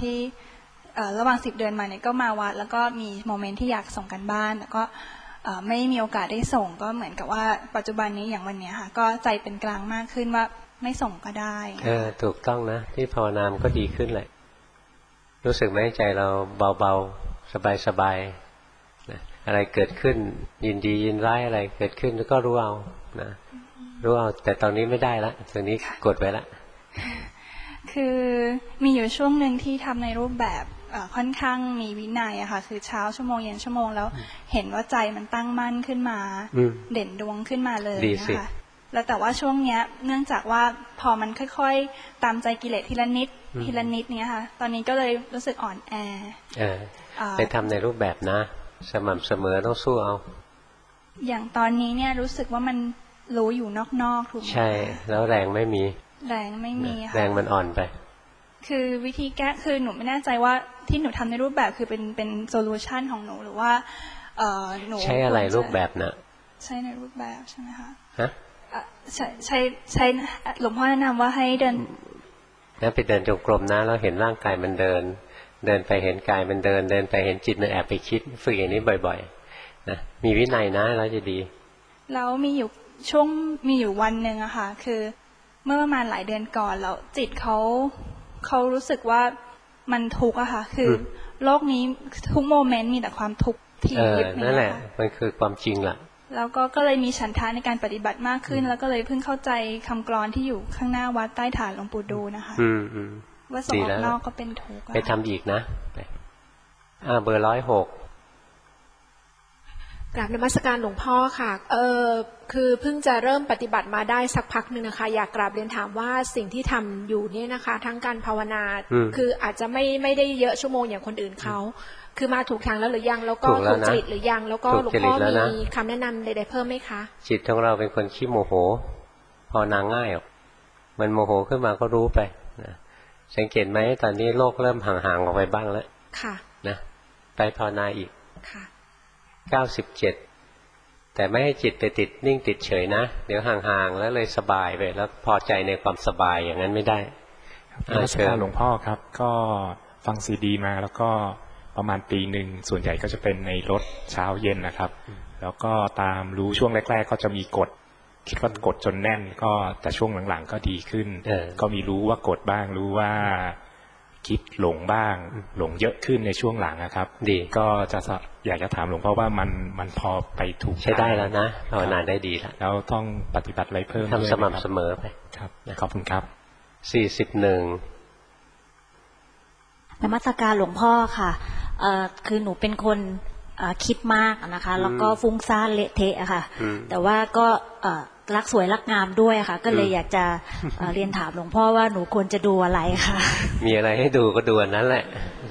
10 เดือนมาเนี่ยก็มาวัดแล้วก็มีโมเมนต์ที่อยากส่งกันบ้านแล้วก็ไม่มีโอกาสได้ส่งก็เหมือนกับว่าปัจจุบันนี้อย่างวันนี้ค่ะก็ใจเป็นกลางมากขึ้นว่าไม่ส่งก็ได้ถูกต้องนะที่ภาวนามก็ดีขึ้นแหละรู้สึกไหมใจเราเบาๆสบายๆอะไรเกิดขึ้นยินดียินร้ายอะไรเกิดขึ้นก็รู้เอานะรู้เอาแต่ตอนนี้ไม่ได้ละตอนนี้กดไว้ละคือมีอยู่ช่วงหนึ่งที่ทำในรูปแบบค่อนข้างมีวินัยอะค่ะคือเช้าชั่วโมงเย็นชั่วโมงแล้วเห็นว่าใจมันตั้งมั่นขึ้นมาเด่นดวงขึ้นมาเลยนะคะแล้วแต่ว่าช่วงเนี้ยเนื่องจากว่าพอมันค่อยๆตามใจกิเลสทีละนิดทีละนิดเนี้ยค่ะตอนนี้ก็เลยรู้สึกอ่อนแอไปทำในรูปแบบนะสม่ำเสมอต้องสู้เอาอย่างตอนนี้เนี่ยรู้สึกว่ามันรู้อยู่นอกๆถูกไหมใช่แล้วแรงไม่มีแรงไม่มีค่ะแรงมันอ่อนไปคือวิธีแก้คือหนูไม่แน่ใจว่าที่หนูทำในรูปแบบคือเป็นโซลูชันของหนูหรือว่าหนูใช้อะไรรูปแบบนะใช้ในรูปแบบใช่ไหมคะฮะใช้หลวงพ่อแนะนำว่าให้เดินไปเดินจงกรมนะแล้วเห็นร่างกายมันเดินไปเห็นกายมันเดินไปเห็นจิตมันแอบไปคิดฝึกอย่างนี้บ่อยๆนะมีวินัยนะแล้วจะดีแล้วมีอยู่วันหนึ่งอะค่ะคือเมื่อประมาณหลายเดือนก่อนแล้วจิตเขารู้สึกว่ามันทุกข์อะค่ะคือโลกนี้ทุกโมเมนต์มีแต่ความทุกข์ที่ยึดนั่นแหละมันคือความจริงล่ะแล้วก็เลยมีฉันทะในการปฏิบัติมากขึ้นแล้วก็เลยเพิ่งเข้าใจคำกลอนที่อยู่ข้างหน้าวัดใต้ฐานหลวงปู่ดูนะคะว่าส่งออกนอกก็เป็นทุกข์ไปทำอีกนะเบอร์106 กราบนมัสการหลวงพ่อค่ะคือเพิ่งจะเริ่มปฏิบัติมาได้สักพักนึงนะคะอยากกราบเรียนถามว่าสิ่งที่ทำอยู่เนี่ยนะคะทั้งการภาวนาคืออาจจะไม่ได้เยอะชั่วโมงอย่างคนอื่นเขาคือมาถูกทางแล้วหรือยังแล้วก็ถูกจริตหรือยังแล้วก็หลวงพ่อมีคำแนะนำใดๆเพิ่มไหมคะจิตของเราเป็นคนขี้โมโหภาวนาง่ายหรอกมันโมโหขึ้นมาก็รู้ไปนะสังเกตไหมตอนนี้โลกเริ่มห่างๆออกไปบ้างแล้วค่ะนะไปภาวนาอีกค่ะ 97แต่ไม่ให้จิตไปติดนิ่งติดเฉยนะเดี๋ยวห่างๆแล้วเลยสบายไปแล้วพอใจในความสบายอย่างนั้นไม่ได้เชิญหลวงพ่อครับก็ฟังซีดีมาแล้วก็ประมาณปีหนึ่งส่วนใหญ่ก็จะเป็นในรถเช้าเย็นนะครับแล้วก็ตามรู้ช่วงแรกๆก็จะมีกดคิดว่ากดจนแน่นก็แต่ช่วงหลังๆก็ดีขึ้นก็มีรู้ว่ากดบ้างรู้ว่าคิดหลงบ้างหลงเยอะขึ้นในช่วงหลังนะครับดีก็จะอยากจะถามหลวงพ่อว่ามันพอไปถูกใช้ได้แล้วนะภาวนาได้ดีแล้วแล้วต้องปฏิบัติอะไรเพิ่มทำสม่ำเสมอไปครับขอบคุณครับ 41 นมัสการหลวงพ่อค่ะคือหนูเป็นคนคิดมากนะคะแล้วก็ฟุ้งซ่านเละเทะค่ะแต่ว่าก็รักสวยรักงามด้วยค่ะก็เลยอยากจะเรียนถามหลวงพ่อว่าหนูควรจะดูอะไรค่ะมีอะไรให้ดูก็ดูอันนั้นแหละ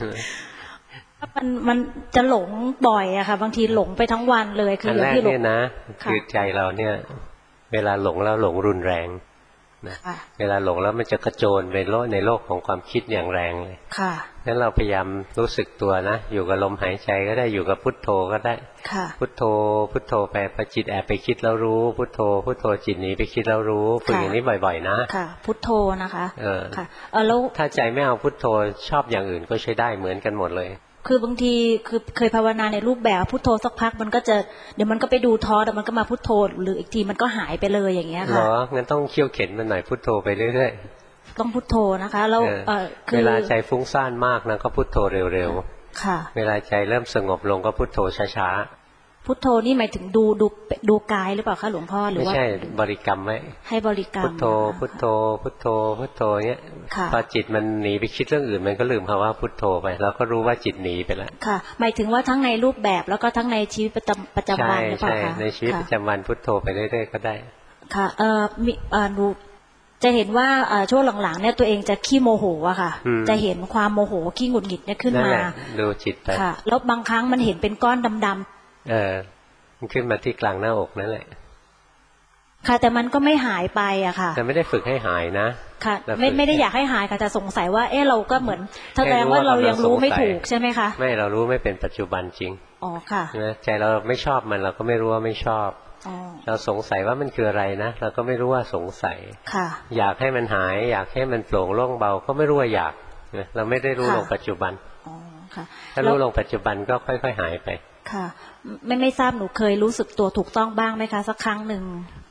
มันจะหลงบ่อยอะค่ะบางทีหลงไปทั้งวันเลยคืออย่างที่หลงนะคือใจเราเนี่ยเวลาหลงแล้วหลงรุนแรงนะเวลาหลงแล้วมันจะกระโจนไปในโลกของความคิดอย่างแรงเลยงั้นเราพยายามรู้สึกตัวนะอยู่กับลมหายใจก็ได้อยู่กับพุทโธก็ได้พุทโธพุทโธไปพอจิตแอบไปคิดแล้วรู้พุทโธพุทโธจิตหนีไปคิดแล้วรู้ฝึกอย่างนี้บ่อยๆนะค่ะพุทโธนะคะค่ะแล้วถ้าใจไม่เอาพุทโธชอบอย่างอื่นก็ใช้ได้เหมือนกันหมดเลยคือบางทีคือเคยภาวนาในรูปแบบพุทโธสักพักมันก็จะเดี๋ยวมันก็ไปดูท้อเดี๋ยวมันก็มาพุทโธหรืออีกทีมันก็หายไปเลยอย่างเงี้ยค่ะงั้นต้องเคี่ยวเข็นมันหน่อยพุทโธไปเรื่อยๆต้องพุทโธนะคะแล้วเวลาใจฟุ้งซ่านมากนะก็พุทโธเร็วๆค่ะเวลาใจเริ่มสงบลงก็พุทโธช้าๆพุทโธนี่หมายถึงดูกายหรือเปล่าคะหลวงพ่อหรือว่าไม่ใช่บริกรรมไว้ให้บริกรรมพุทโธพุทโธพุทโธพุทโธเนี้ยพอจิตมันหนีไปคิดเรื่องอื่นมันก็ลืมคำว่าพุทโธไปแล้วก็รู้ว่าจิตหนีไปแล้วค่ะหมายถึงว่าทั้งในรูปแบบแล้วก็ทั้งในชีวิตประจำวันหรือเปล่าคะในชีวิตประจำวันพุทโธไปเรื่อยๆก็ได้ค่ะมีดูจะเห็นว่าช่วงหลังๆเนี่ยตัวเองจะขี้โมโหอะค่ะจะเห็นความโมโหขี้หงุดหงิดเนี่ยขึ้นมาดูจิตไปค่ะแล้วบางครั้งมันเห็นเป็นก้อนดำๆมันขึ้นมาที่กลางหน้าอกนั่นแหละค่ะแต่มันก็ไม่หายไปอะค่ะแต่ไม่ได้ฝึกให้หายนะค่ะไม่ได้อยากให้หายค่ะแต่สงสัยว่าเราก็เหมือนแสดงว่าเรายังรู้ไม่ถูกใช่ไหมคะไม่เรารู้ไม่เป็นปัจจุบันจริงอ๋อค่ะใจเราไม่ชอบมันเราก็ไม่รู้ว่าไม่ชอบเราสงสัยว่ามันคืออะไรนะเราก็ไม่รู้ว่าสงสัยอยากให้มันหายอยากให้มันโปร่งโล่งเบาก็ไม่รู้ว่าอยากเราไม่ได้รู้ลงปัจจุบันถ้ารู้ลงปัจจุบันก็ค่อยๆหายไปค่ะไม่ทราบหนูเคยรู้สึกตัวถูกต้องบ้างไหมคะสักครั้งหนึ่ง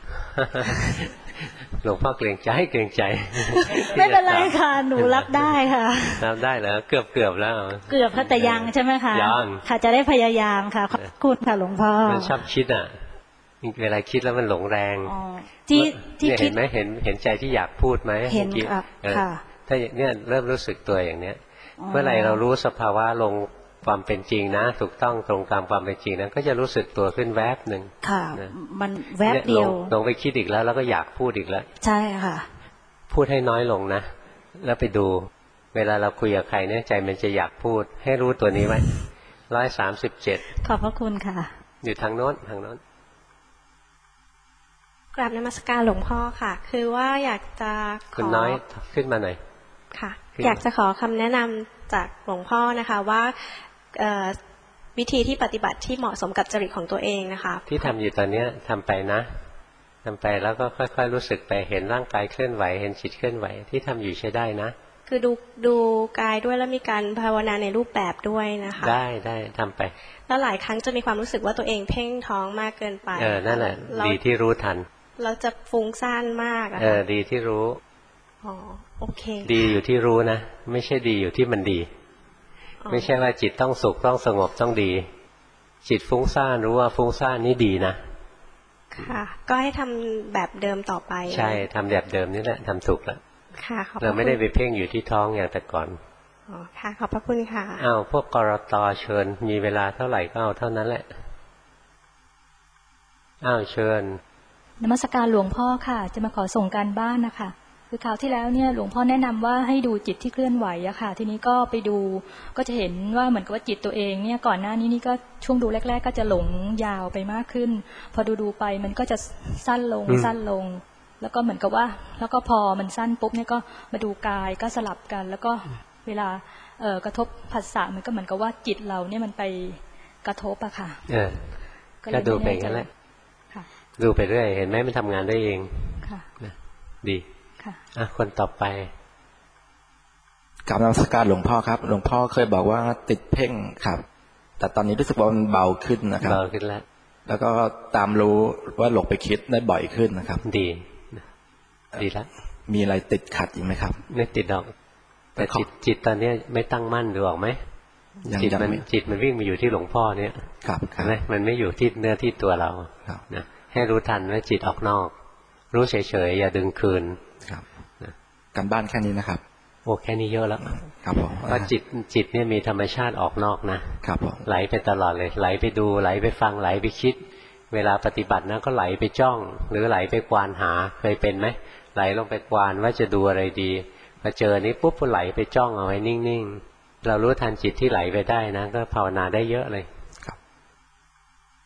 หลวงพ่อเกรงใจไม่เป็นไรค่ะหนูรับได้ค่ะรับได้แล้วเกือบแล้วเกือบแต่ยังใช่ไหมคะยังค่ะจะได้พยายามค่ะขอบคุณค่ะหลวงพ่อมันชอบคิดอ่ะเวลาคิดแล้วมันหลงแรงที่เห็นไหมเห็นใจที่อยากพูดไหมเห็นค่ะถ้าเนี่ยเริ่มรู้สึกตัวอย่างเนี้ยเมื่อไหร่เรารู้สภาวะลงความเป็นจริงนะถูกต้องตรงตามความเป็นจริงนะก็จะรู้สึกตัวขึ้นแวบหนึ่งค่ะมันแวบเดียวลงไปคิดอีกแล้วก็อยากพูดอีกแล้วใช่ค่ะพูดให้น้อยลงนะแล้วไปดูเวลาเราคุยกับใครเนี่ยใจมันจะอยากพูดให้รู้ตัวนี้ไว้137 ขอบพระคุณค่ะอยู่ทางโน้นกราบนมัสการหลวงพ่อค่ะคือว่าอยากจะขอคุณน้อยขึ้นมาหน่อยค่ะอยากจะขอคำแนะนำจากหลวงพ่อนะคะว่าวิธีที่ปฏิบัติที่เหมาะสมกับจริตของตัวเองนะคะที่ทำอยู่ตอนนี้ทำไปนะทำไปแล้วก็ค่อยๆรู้สึกไปเห็นร่างกายเคลื่อนไหวเห็นจิตเคลื่อนไหวที่ทำอยู่ใช้ได้นะคือดูกายด้วยแล้วมีการภาวนาในรูปแบบด้วยนะคะได้ทำไปแล้วหลายครั้งจะมีความรู้สึกว่าตัวเองเพ่งท้องมากเกินไปนั่นแหละดีที่รู้ทันเราจะฟุ้งซ่านมากดีที่รู้โอเคดีอยู่ที่รู้นะไม่ใช่ดีอยู่ที่มันดีไม่ใช่ว่าจิตต้องสุขต้องสงบต้องดีจิตฟุ้งซ่านรู้ว่าฟุ้งซ่านนี่ดีนะค่ะก็ให้ทำแบบเดิมต่อไปใช่ทำแบบเดิมนี่แหละทำถูกแล้วค่ะเราไม่ได้ไปเพ่งอยู่ที่ท้องอย่างแต่ก่อนค่ะขอบพระคุณค่ะพวกกรต.เชิญมีเวลาเท่าไหร่ก็เอาเท่านั้นแหละเชิญนมัสการหลวงพ่อค่ะจะมาขอส่งการบ้านนะคะคือคราวที่แล้วเนี่ยหลวงพ่อแนะนำว่าให้ดูจิตที่เคลื่อนไหวอะค่ะทีนี้ก็ไปดูก็จะเห็นว่าเหมือนกับว่าจิตตัวเองเนี่ยก่อนหน้านี้นี่ก็ช่วงดูแรกๆก็จะหลงยาวไปมากขึ้นพอดูไปมันก็จะสั้นลงแล้วก็เหมือนกับว่าแล้วก็พอมันสั้นปุ๊บเนี่ยก็มาดูกายก็สลับกันแล้วก็เวลากระทบผัสสะมันก็เหมือนกับว่าจิตเราเนี่ยมันไปกระทบอะค่ะก็ดูไปงั้นแหละดูไปเรื่อยเห็นไหมมันทำงานได้เองดีคนต่อไปกราบนมัสการหลวงพ่อครับหลวงพ่อเคยบอกว่าติดเพ่งครับแต่ตอนนี้รู้สึกว่ามันเบาขึ้นนะครับเบาขึ้นแล้วก็ตามรู้ว่าหลงไปคิดได้บ่อยขึ้นนะครับดีแล้วมีอะไรติดขัดอีกไหมครับไม่ติดดอกแต่จิตตอนนี้ไม่ตั้งมั่นดูออกไหมจิตมันวิ่งมาอยู่ที่หลวงพ่อเนี่ยใช่ไหมมันไม่อยู่ที่เนื้อที่ตัวเรานะให้รู้ทันว่าจิตออกนอกรู้เฉยๆอย่าดึงคืนการบ้านแค่นี้นะครับแค่นี้เยอะแล้วครับผมเพราะจิตเนี่ยมีธรรมชาติออกนอกนะครับผมไหลไปตลอดเลยไหลไปดูไหลไปฟังไหลไปคิดเวลาปฏิบัตินะก็ไหลไปจ้องหรือไหลไปกวานหาเคยเป็นไหมไหลลงไปกวานว่าจะดูอะไรดีพอเจอนี้ปุ๊บก็ไหลไปจ้องเอาไว้นิ่งๆเรารู้ทันจิตที่ไหลไปได้นะก็ภาวนาได้เยอะเลย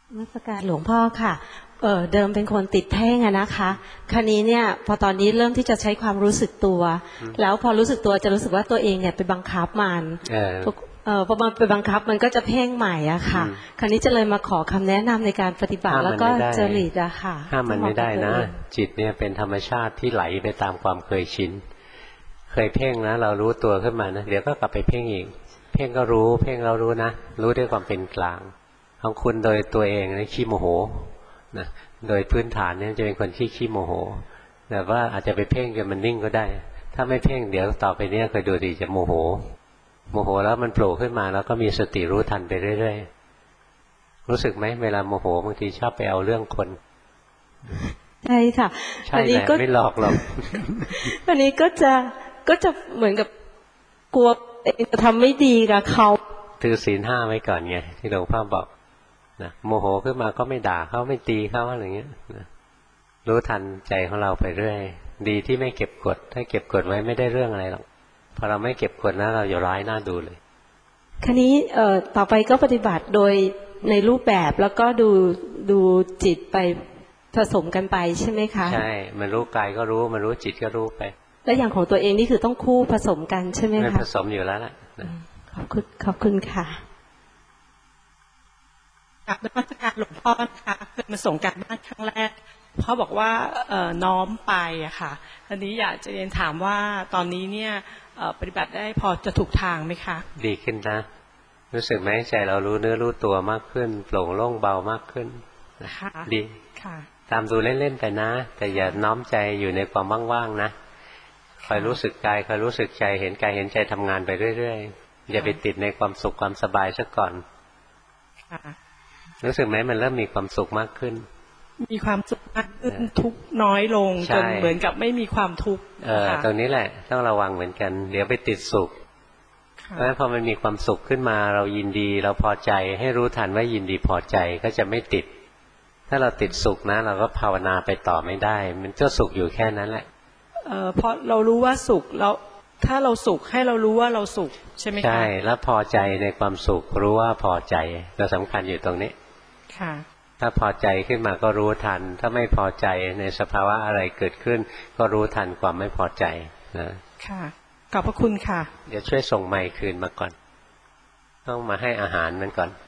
นมัสการหลวงพ่อค่ะเดิมเป็นคนติดแท่งอะนะคะคราวนี้เนี่ยพอตอนนี้เริ่มที่จะใช้ความรู้สึกตัวแล้วพอรู้สึกตัวจะรู้สึกว่าตัวเองเนี่ยไปบังคับมันพอมันไปบังคับมันก็จะเพ่งใหม่อะค่ะคราวนี้จะเลยมาขอคำแนะนำในการปฏิบัติแล้วก็จริตอะค่ะห้ามมันไม่ได้นะจิตเนี่ยเป็นธรรมชาติที่ไหลไปตามความเคยชินเคยเพ่งนะเรารู้ตัวขึ้นมานะเดี๋ยวก็กลับไปเพ่งอีกเพ่งก็รู้เพ่งเรารู้นะรู้ด้วยความเป็นกลางของคุณโดยตัวเองนะขี้โมโหนะโดยพื้นฐานเนี่ยจะเป็นคนขี้โมโหแต่ว่าอาจจะไปเพ่งจนมันนิ่งก็ได้ถ้าไม่เพ่งเดี๋ยวต่อไปเนี้ยเคยดูดีจะโมโหแล้วมันโผล่ขึ้นมาแล้วก็มีสติรู้ทันไปเรื่อยๆรู้สึกไหมเวลาโมโหบางทีชอบไปเอาเรื่องคนใช่ค่ะใช่แหละไม่หลอกหรอกอันนี้ก็จะเหมือนกับกลัวเองจะทำไม่ดีกับเขาถือศีล 5ไว้ก่อนไงที่หลวงพ่อบอกนะโมโหขึ้นมาก็ไม่ด่าเขาไม่ตีเขาอะไรเงี้ยนะรู้ทันใจของเราไปเรื่อยดีที่ไม่เก็บกดถ้าเก็บกดไว้ไม่ได้เรื่องอะไรหรอกพอเราไม่เก็บกดนะเราอย่าร้ายหน้าดูเลยคราวนี้ต่อไปก็ปฏิบัติโดยในรูปแบบแล้วก็ดูจิตไปผสมกันไปใช่ไหมคะใช่มันรู้กายก็รู้มันรู้จิตก็รู้ไปแล้วอย่างของตัวเองนี่คือต้องคู่ผสมกันใช่ไหมคะไม่ผสมอยู่แล้วแหละขอบคุณค่ะกับนมัสการหลวงพ่อนะคะเคยมาส่งการบ้านครั้งแรกพ่อบอกว่าน้อมไปอะค่ะอันนี้อยากจะเรียนถามว่าตอนนี้เนี่ยปฏิบัติได้พอจะถูกทางไหมคะดีขึ้นนะรู้สึกไหมใจเรารู้เนื้อรู้ตัวมากขึ้นโปร่งโล่งเบามากขึ้นดีตามดูเล่นๆไปนะแต่อย่าน้อมใจอยู่ในความว่างๆนะคอยรู้สึกกายคอยรู้สึกใจเห็นกายเห็นใจทำงานไปเรื่อยๆอย่าไปติดในความสุขความสบายซะก่อนรู้สึกไหมมันเริ่มมีความสุขมากขึ้นมีความสุขมากขึ้นทุกน้อยลงจนเหมือนกับไม่มีความทุกข์ตรงนี้แหละต้องระวังเหมือนกันเดี๋ยวไปติดสุขเพราะฉะนั้นพอมันมีความสุขขึ้นมาเรายินดีเราพอใจให้รู้ทันว่ายินดีพอใจก็จะไม่ติดถ้าเราติดสุขนะเราก็ภาวนาไปต่อไม่ได้มันก็สุขอยู่แค่นั้นแหละเพราะเรารู้ว่าสุขแล้วถ้าเราสุขให้เรารู้ว่าเราสุขใช่ไหมคะใช่แล้วพอใจในความสุขรู้ว่าพอใจเราสำคัญอยู่ตรงนี้ค่ะถ้าพอใจขึ้นมาก็รู้ทันถ้าไม่พอใจในสภาวะอะไรเกิดขึ้นก็รู้ทันความไม่พอใจนะค่ะขอบพระคุณค่ะเดี๋ยวช่วยส่งไมค์คืนมาก่อนต้องมาให้อาหารมันก่อน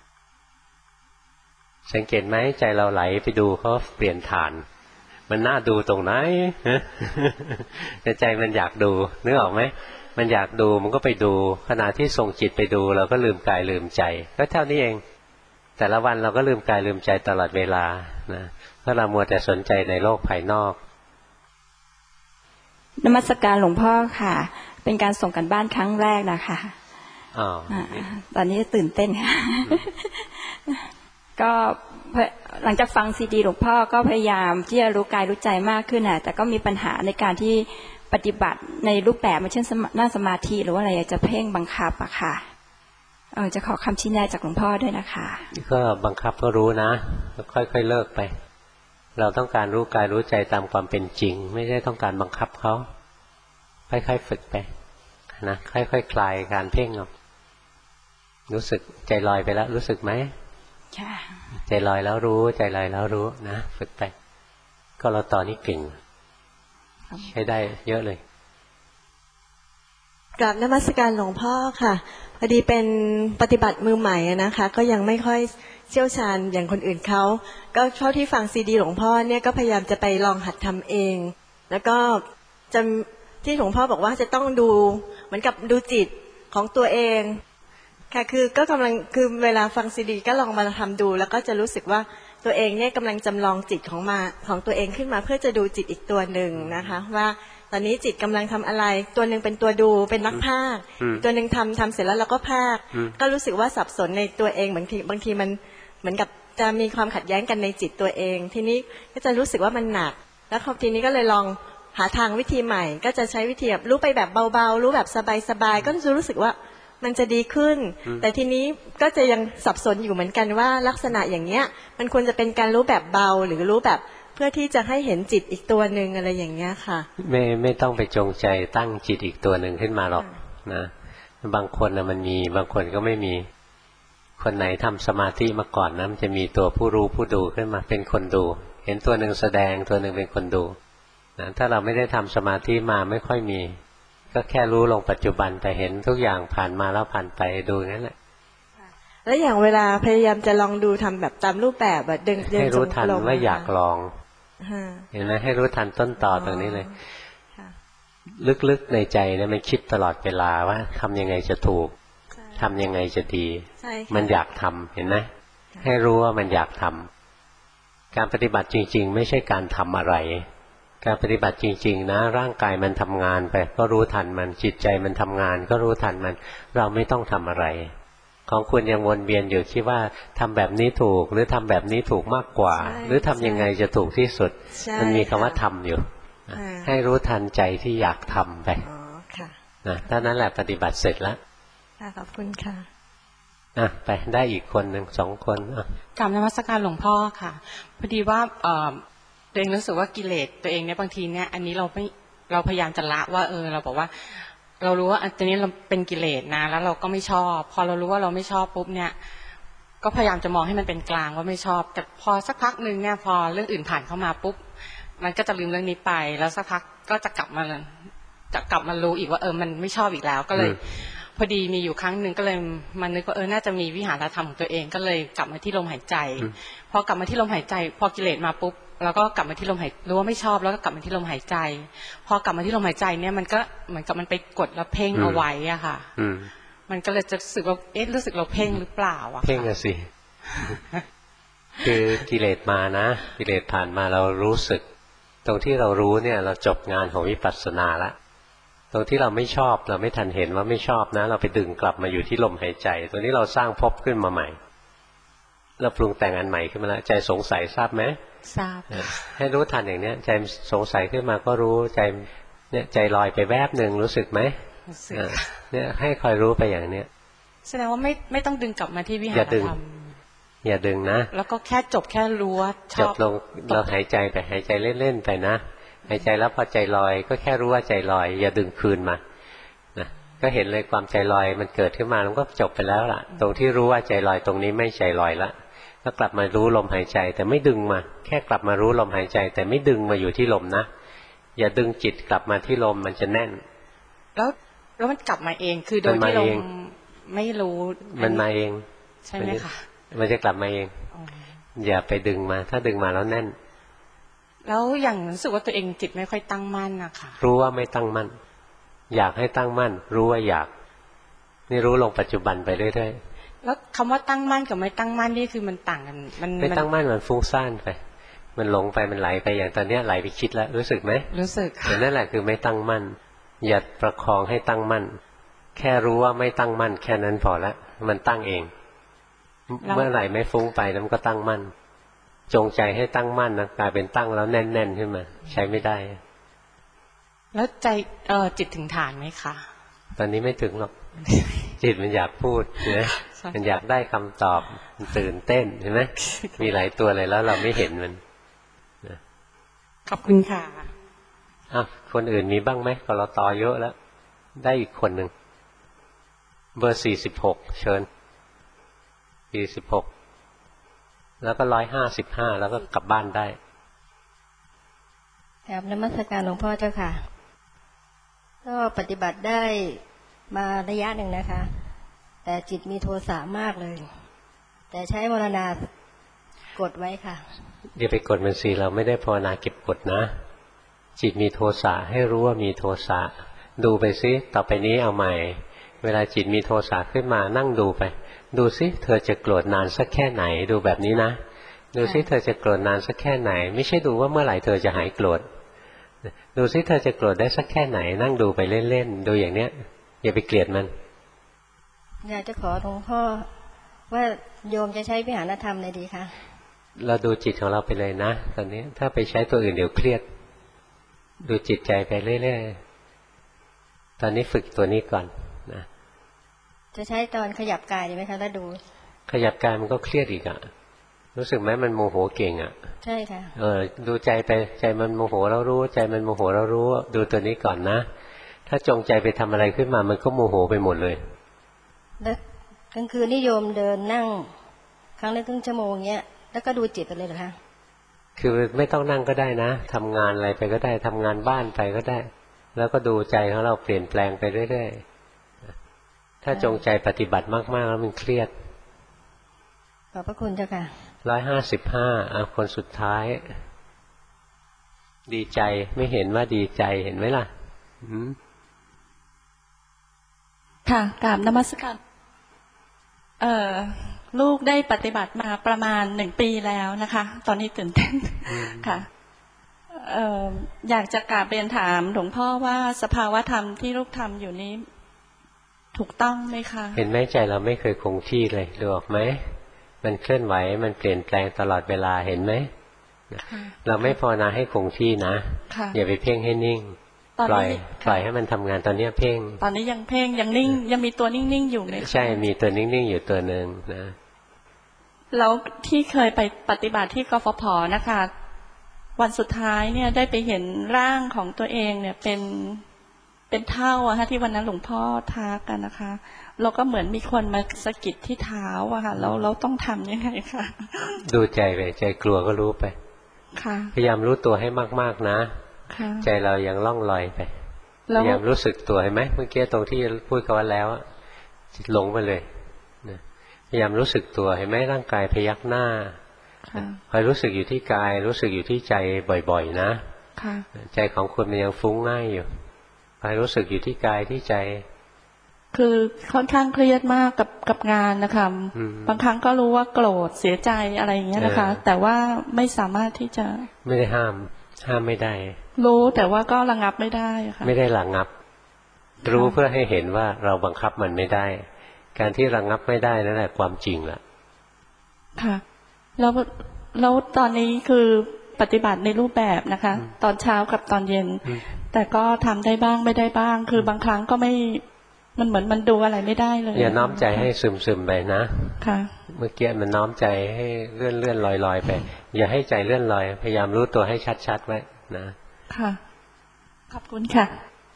สังเกตไหมใจเราไหลไปดูเขาเปลี่ยนฐานมันน่าดูตรงไหนแต่ใจมันอยากดูนึกออกไหมมันอยากดูมันก็ไปดูขณะที่ส่งจิตไปดูเราก็ลืมกายลืมใจก็เท่านี้เองแต่ละวันเราก็ลืมกายลืมใจตลอดเวลานะเพราะเรามัวแต่สนใจในโลกภายนอกนมัสการหลวงพ่อค่ะเป็นการส่งกันบ้านครั้งแรกนะคะตอนนี้ตื่นเต้นค่ะก็หลังจากฟังซีดีหลวงพ่อก็พยายามที่จะรู้กายรู้ใจมากขึ้นนะแต่ก็มีปัญหาในการที่ปฏิบัติในรูปแบบเช่นนั่งสมาธิหรือว่าอะไรจะเพ่งบังคับอะค่ะจะขอคำชี้แนะจากหลวงพ่อด้วยนะคะก็บังคับก็รู้นะค่อยๆเลิกไปเราต้องการรู้กายรู้ใจตามความเป็นจริงไม่ใช่ต้องการบังคับเขาค่อยๆฝึกไปนะค่อยๆคลายการเพ่งออกรู้สึกใจลอยไปแล้วรู้สึกไหมใจลอยแล้วรู้ใจลอยแล้วรู้นะฝึกไปก็เราตอนนี้เก่งใช้ได้เยอะเลยกราบนมัสการหลวงพ่อค่ะพอดีเป็นปฏิบัติมือใหม่นะคะก็ยังไม่ค่อยเชี่ยวชาญอย่างคนอื่นเขาก็เท่าที่ฟังซีดีหลวงพ่อเนี่ยก็พยายามจะไปลองหัดทำเองแล้วก็จะที่หลวงพ่อบอกว่าจะต้องดูเหมือนกับดูจิตของตัวเองค่ะคือก็กำลังคือเวลาฟังซีดีก็ลองมาทำดูแล้วก็จะรู้สึกว่าตัวเองเนี่ยกำลังจำลองจิตของตัวเองขึ้นมาเพื่อจะดูจิตอีกตัวหนึ่งนะคะว่าตอนนี้จิตกำลังทำอะไรตัวหนึ่งเป็นตัวดูเป็นนักพากย์ตัวหนึ่งทำเสร็จแล้วเราก็พากย์ก็รู้สึกว่าสับสนในตัวเองบางทีมันเหมือนกับจะมีความขัดแย้งกันในจิตตัวเองทีนี้ก็จะรู้สึกว่ามันหนักแล้วทีนี้ก็เลยลองหาทางวิธีใหม่ก็จะใช้วิธีแบบรู้ไปแบบเบาๆรู้แบบสบายๆก็จะรู้สึกว่ามันจะดีขึ้นแต่ทีนี้ก็จะยังสับสนอยู่เหมือนกันว่าลักษณะอย่างเนี้ยมันควรจะเป็นการรู้แบบเบาหรือรู้แบบเพื่อที่จะให้เห็นจิตอีกตัวหนึ่งอะไรอย่างเงี้ยค่ะไม่ต้องไปจงใจตั้งจิตอีกตัวหนึ่งขึ้นมาหรอกนะบางคนนะมันมีบางคนก็ไม่มีคคนไหนทำสมาธิมาก่อนนะมันจะมีตัวผู้รู้ผู้ดูขึ้นมาเป็นคนดูเห็นตัวหนึ่งแสดงตัวหนึ่งเป็นคนดูนะถ้าเราไม่ได้ทำสมาธิมาไม่ค่อยมีก็แค่รู้ลงปัจจุบันแต่เห็นทุกอย่างผ่านมาแล้วผ่านไปดูงั้นแหละแล้วอย่างเวลาพยายามจะลองดูทำแบบตามรูปแบบแบบเดินให้รู้ทันว่าอยากลองเห็นไหมให้รู้ทันต้นตอตรงนี้เลยลึกๆในใจเนี่ยมันคิดตลอดเวลาว่าทำยังไงจะถูกทำยังไงจะดีมันอยากทำเห็นไหมให้รู้ว่ามันอยากทำการปฏิบัติจริงๆไม่ใช่การทำอะไรการปฏิบัติจริงๆนะร่างกายมันทำงานไปก็รู้ทันมันจิตใจมันทำงานก็รู้ทันมันเราไม่ต้องทำอะไรของคุณยังวนเวียนอยู่คิดว่าทำแบบนี้ถูกหรือทำแบบนี้ถูกมากกว่าหรือทำยังไงจะถูกที่สุดมันมีคำว่าทำอยู่ให้รู้ทันใจที่อยากทำไปนะเท่านั้นแหละปฏิบัติเสร็จแล้วขอบคุณค่ะไปได้อีกคนหนึ่งสองคนกราบนมัสการหลวงพ่อค่ะพอดีว่าตัวเองรู้สึกว่ากิเลสตัวเองเนี่ยบางทีเนี่ยอันนี้เราพยายามจะละว่าเราบอกว่าเรารู้ว่าอันนี้เราเป็นกิเลสนะแล้วเราก็ไม่ชอบพอเรารู้ว่าเราไม่ชอบปุ๊บเนี่ยก็พยายามจะมองให้มันเป็นกลางว่าไม่ชอบแต่พอสักพักนึงเนี่ยพอเรื่องอื่นผ่านเข้ามาปุ๊บมันก็จะลืมเรื่องนี้ไปแล้วสักพักก็จะกลับมารู้อีกว่ามันไม่ชอบอีกแล้วก็เลยพอดีมีอยู่ครั้งหนึ่งก็เลยมันนึกว่าน่าจะมีวิหารธรรมของตัวเองก็เลยกลับมาที่ลมหายใจพอกลับมาที่ลมหายใจพอกิเลสมาปุ๊บแล้วก็กลับมาที่ลมหายรู้ว่าไม่ชอบแล้วก็กลับมาที่ลมหายใจพอกลับมาที่ลมหายใจเนี่ยมันก็เหมือนกับมันไปกดแล้วเพ่งเอาไว้อะค่ะมันก็เลยจะรู้สึกว่ารู้สึกเราเพ่งหรือเปล่าอะเพ่งอะสิ คือกิเลสมานะกิเลสผ่านมาเรารู้สึกตรงที่เรารู้เนี่ยเราจบงานของวิปัสสนาละตรงที่เราไม่ชอบเราไม่ทันเห็นว่าไม่ชอบนะเราไปดึงกลับมาอยู่ที่ลมหายใจตัวนี้เราสร้างภพขึ้นมาใหม่เราปรุงแต่งอันใหม่ขึ้นมาแล้วใจสงสัยทราบไหมทราบให้รู้ทันอย่างเนี้ยใจสงสัยขึ้นมาก็รู้ใจเนี่ยใจลอยไปแวบหนึ่งรู้สึกไหมเนี่ยให้คอยรู้ไปอย่างเนี้ยแสดงว่าไม่ต้องดึงกลับมาที่วิหารธรรมอย่าดึงนะแล้วก็แค่จบแค่รู้ว่าชอบจบลงเราหายใจไปหายใจเล่นๆไปนะหายใจแล้วพอใจลอยก็แค่รู้ว่าใจลอยอย่าดึงคืนมานะก็เห็นเลยความใจลอยมันเกิดขึ้นมาแล้วก็จบไปแล้วล่ะตรงที่รู้ว่าใจลอยตรงนี้ไม่ใจลอยละก็กลับมารู้ลมหายใจแต่ไม่ดึงมาแค่กลับมารู้ลมหายใจแต่ไม่ดึงมาอยู่ที่ลมนะอย่าดึงจิตกลับมาที่ลมมันจะแน่นแล้วมันกลับมาเองคือโดยที่เราไม่รู้มันมาเองใช่ไหมคะมันจะกลับมาเองอย่าไปดึงมาถ้าดึงมาแล้วแน่นแล้วอย่างรู้สึกว่าตัวเองจิตไม่ค่อยตั้งมั่นนะคะรู้ว่าไม่ตั้งมั่นอยากให้ตั้งมั่นรู้ว่าอยากนี่รู้ลงปัจจุบันไปเรื่อยๆแล้วคำว่าตั้งมั่นกับไม่ตั้งมั่นนี่คือมันต่างกันมันไม่ตั้งมั่นมันฟุ้งซ่านไปมันหลงไปมันไหลไปอย่างตอนนี้ไหลไปคิดแล้วรู้สึกไหมรู้สึกแต่นั่นแหละคือไม่ตั้งมั่นอย่าประคองให้ตั้งมั่นแค่รู้ว่าไม่ตั้งมั่นแค่นั้นพอละมันตั้งเองเมื่อไหร่ไม่ฟุ้งไปแล้วมันก็ตั้งมั่นจงใจให้ตั้งมั่นนะกลายเป็นตั้งแล้วแน่นๆขึ้นมาใช้ไม่ได้แล้วใจจิตถึงฐานไหมคะตอนนี้ไม่ถึงหรอก จิตมันอยากพูดนะมันอยากได้คำตอบมันตื่นเต้นเห็นไหมมีหลายตัวเลยแล้วเราไม่เห็นมันขอบคุณค่ะคนอื่นมีบ้างไหมกลตเยอะแล้วได้อีกคนหนึ่งเบอร์46เชิญ46แล้วก็155แล้วก็กลับบ้านได้ครับนมัสการหลวงพ่อเจ้าค่ะก็ปฏิบัติได้มาระยะหนึ่งนะคะแต่จิตมีโทสะมากเลยแต่ใช้มรณากดไว้ค่ะอย่าไปกดมันสิเราไม่ได้ภาวนาเก็บกดนะจิตมีโทสะให้รู้ว่ามีโทสะดูไปซิต่อไปนี้เอาใหม่เวลาจิตมีโทสะขึ้นมานั่งดูไปดูซิเธอจะโกรธนานสักแค่ไหนดูแบบนี้นะดูซิเธอจะโกรธนานสักแค่ไหนไม่ใช่ดูว่าเมื่อไหร่เธอจะหายโกรธดูซิเธอจะโกรธได้สักแค่ไหนนั่งดูไปเล่นๆดูอย่างเนี้ยอย่าไปเกลียดมันอยากจะขอหลวงพ่อว่าโยมจะใช้วิหารธรรมไหนดีคะเราดูจิตของเราไปเลยนะตอนนี้ถ้าไปใช้ตัวอื่นเดี๋ยวเครียดดูจิตใจไปเรื่อยๆตอนนี้ฝึกตัวนี้ก่อนนะจะใช้ตอนขยับกายดีไหมคะแล้วดูขยับกายมันก็เครียดอีกอะรู้สึกไหมมันโมโหเก่งอะใช่ค่ะดูใจไปใจมันโมโหเรารู้ใจมันโมโหเรารู้ดูตัวนี้ก่อนนะถ้าจงใจไปทำอะไรขึ้นมามันก็โมโหไปหมดเลยแล้วกลางคืนนิยมเดินนั่งครั้งละครึ่งชั่วโมงเงี้ยแล้วก็ดูจิตไปเลยเหรอคะคือไม่ต้องนั่งก็ได้นะทำงานอะไรไปก็ได้ทำงานบ้านไปก็ได้แล้วก็ดูใจของเราเปลี่ยนแปลงไปเรื่อยๆถ้าจงใจปฏิบัติมากๆแล้วมันเครียดขอบพระคุณเจ้าค่ะ 155คนสุดท้ายดีใจไม่เห็นว่าดีใจเห็นไหมล่ะค่ะกราบนมัสการลูกได้ปฏิบัติมาประมาณ1 ปีแล้วนะคะตอนนี้ตื่นเต้นค่ะอยากจะกราบเรียนถามหลวงพ่อว่าสภาวะธรรมที่ลูกทำอยู่นี้ถูกต้องไหมคะเห็นไหมใจเราไม่เคยคงที่เลยดูออกไหมมันเคลื่อนไหวมันเปลี่ยนแปลงตลอดเวลาเห็นไหมเราไม่ภาวนาให้คงที่นะอย่าไปเพ่งให้นิ่งปล่อยให้มันทำงานตอนนี้เพ่งตอนนี้ยังเพ่งยังนิ่งยังมีตัวนิ่งๆอยู่ไหมใช่มีตัวนิ่งๆอยู่ตัวหนึ่งนะแล้วที่เคยไปปฏิบัติที่กฟผ.นะคะวันสุดท้ายเนี่ยได้ไปเห็นร่างของตัวเองเนี่ยเป็นเท่าอะค่ะที่วันนั้นหลวงพ่อทักกันนะคะเราก็เหมือนมีคนมาสะกิดที่เท้าอะค่ะเราต้องทำยังไงคะดูใจไปใจกลัวก็รู้ไปพยายามรู้ตัวให้มากๆนะใจเรายังล่องลอยไปพยายามรู้สึกตัวเห็นไหมเมื่อกี้ตรงที่พูดกันว่าแล้วจิตหลงไปเลยพยายามรู้สึกตัวเห็นไหมร่างกายพยักหน้าคอยรู้สึกอยู่ที่กายรู้สึกอยู่ที่ใจบ่อยๆนะใจของคุณมันยังฟุ้งง่ายอยู่คอยรู้สึกอยู่ที่กายที่ใจคือค่อนข้างเครียดมากกับงานนะคะบางครั้งก็รู้ว่าโกรธเสียใจอะไรอย่างเงี้ยนะคะแต่ว่าไม่สามารถที่จะไม่ได้ห้ามไม่ได้รู้แต่ว่าก็ระงับไม่ได้ค่ะไม่ได้ระงับรู้เพื่อให้เห็นว่าเราบังคับมันไม่ได้การที่ระงับไม่ได้นั่นแหละความจริงล่ะค่ะแล้วตอนนี้คือปฏิบัติในรูปแบบนะคะตอนเช้ากับตอนเย็นแต่ก็ทำได้บ้างไม่ได้บ้างคือบางครั้งก็ไม่มันเหมือนมันดูอะไรไม่ได้เลยอย่าน้อมใจให้ซึมๆไปนะค่ะเมื่อกี้มันน้อมใจให้เลื่อนลอยๆไปอย่าให้ใจเลื่อนลอยพยายามรู้ตัวให้ชัดๆไว้นะค่ะขอบคุณค่ะ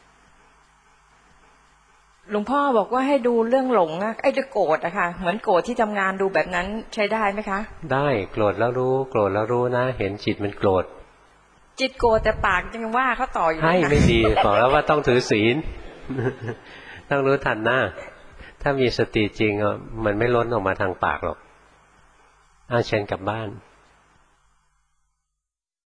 หลวงพ่อบอกว่าให้ดูเรื่องหลงนะไอ้จะโกรธอะค่ะเหมือนโกรธที่ทำงานดูแบบนั้นใช้ได้ไหมคะได้โกรธแล้วรู้โกรธแล้วรู้นะเห็นจิตมันโกรธจิตโกรธแต่ปากยังว่าเขาต่ออยู่ให้ไม่ดีบอกแล้วว่าต้องถือศีลต้องรู้ทันหน้าถ้ามีสติจริงมันไม่ล้นออกมาทางปากหรอกเชิญกลับบ้าน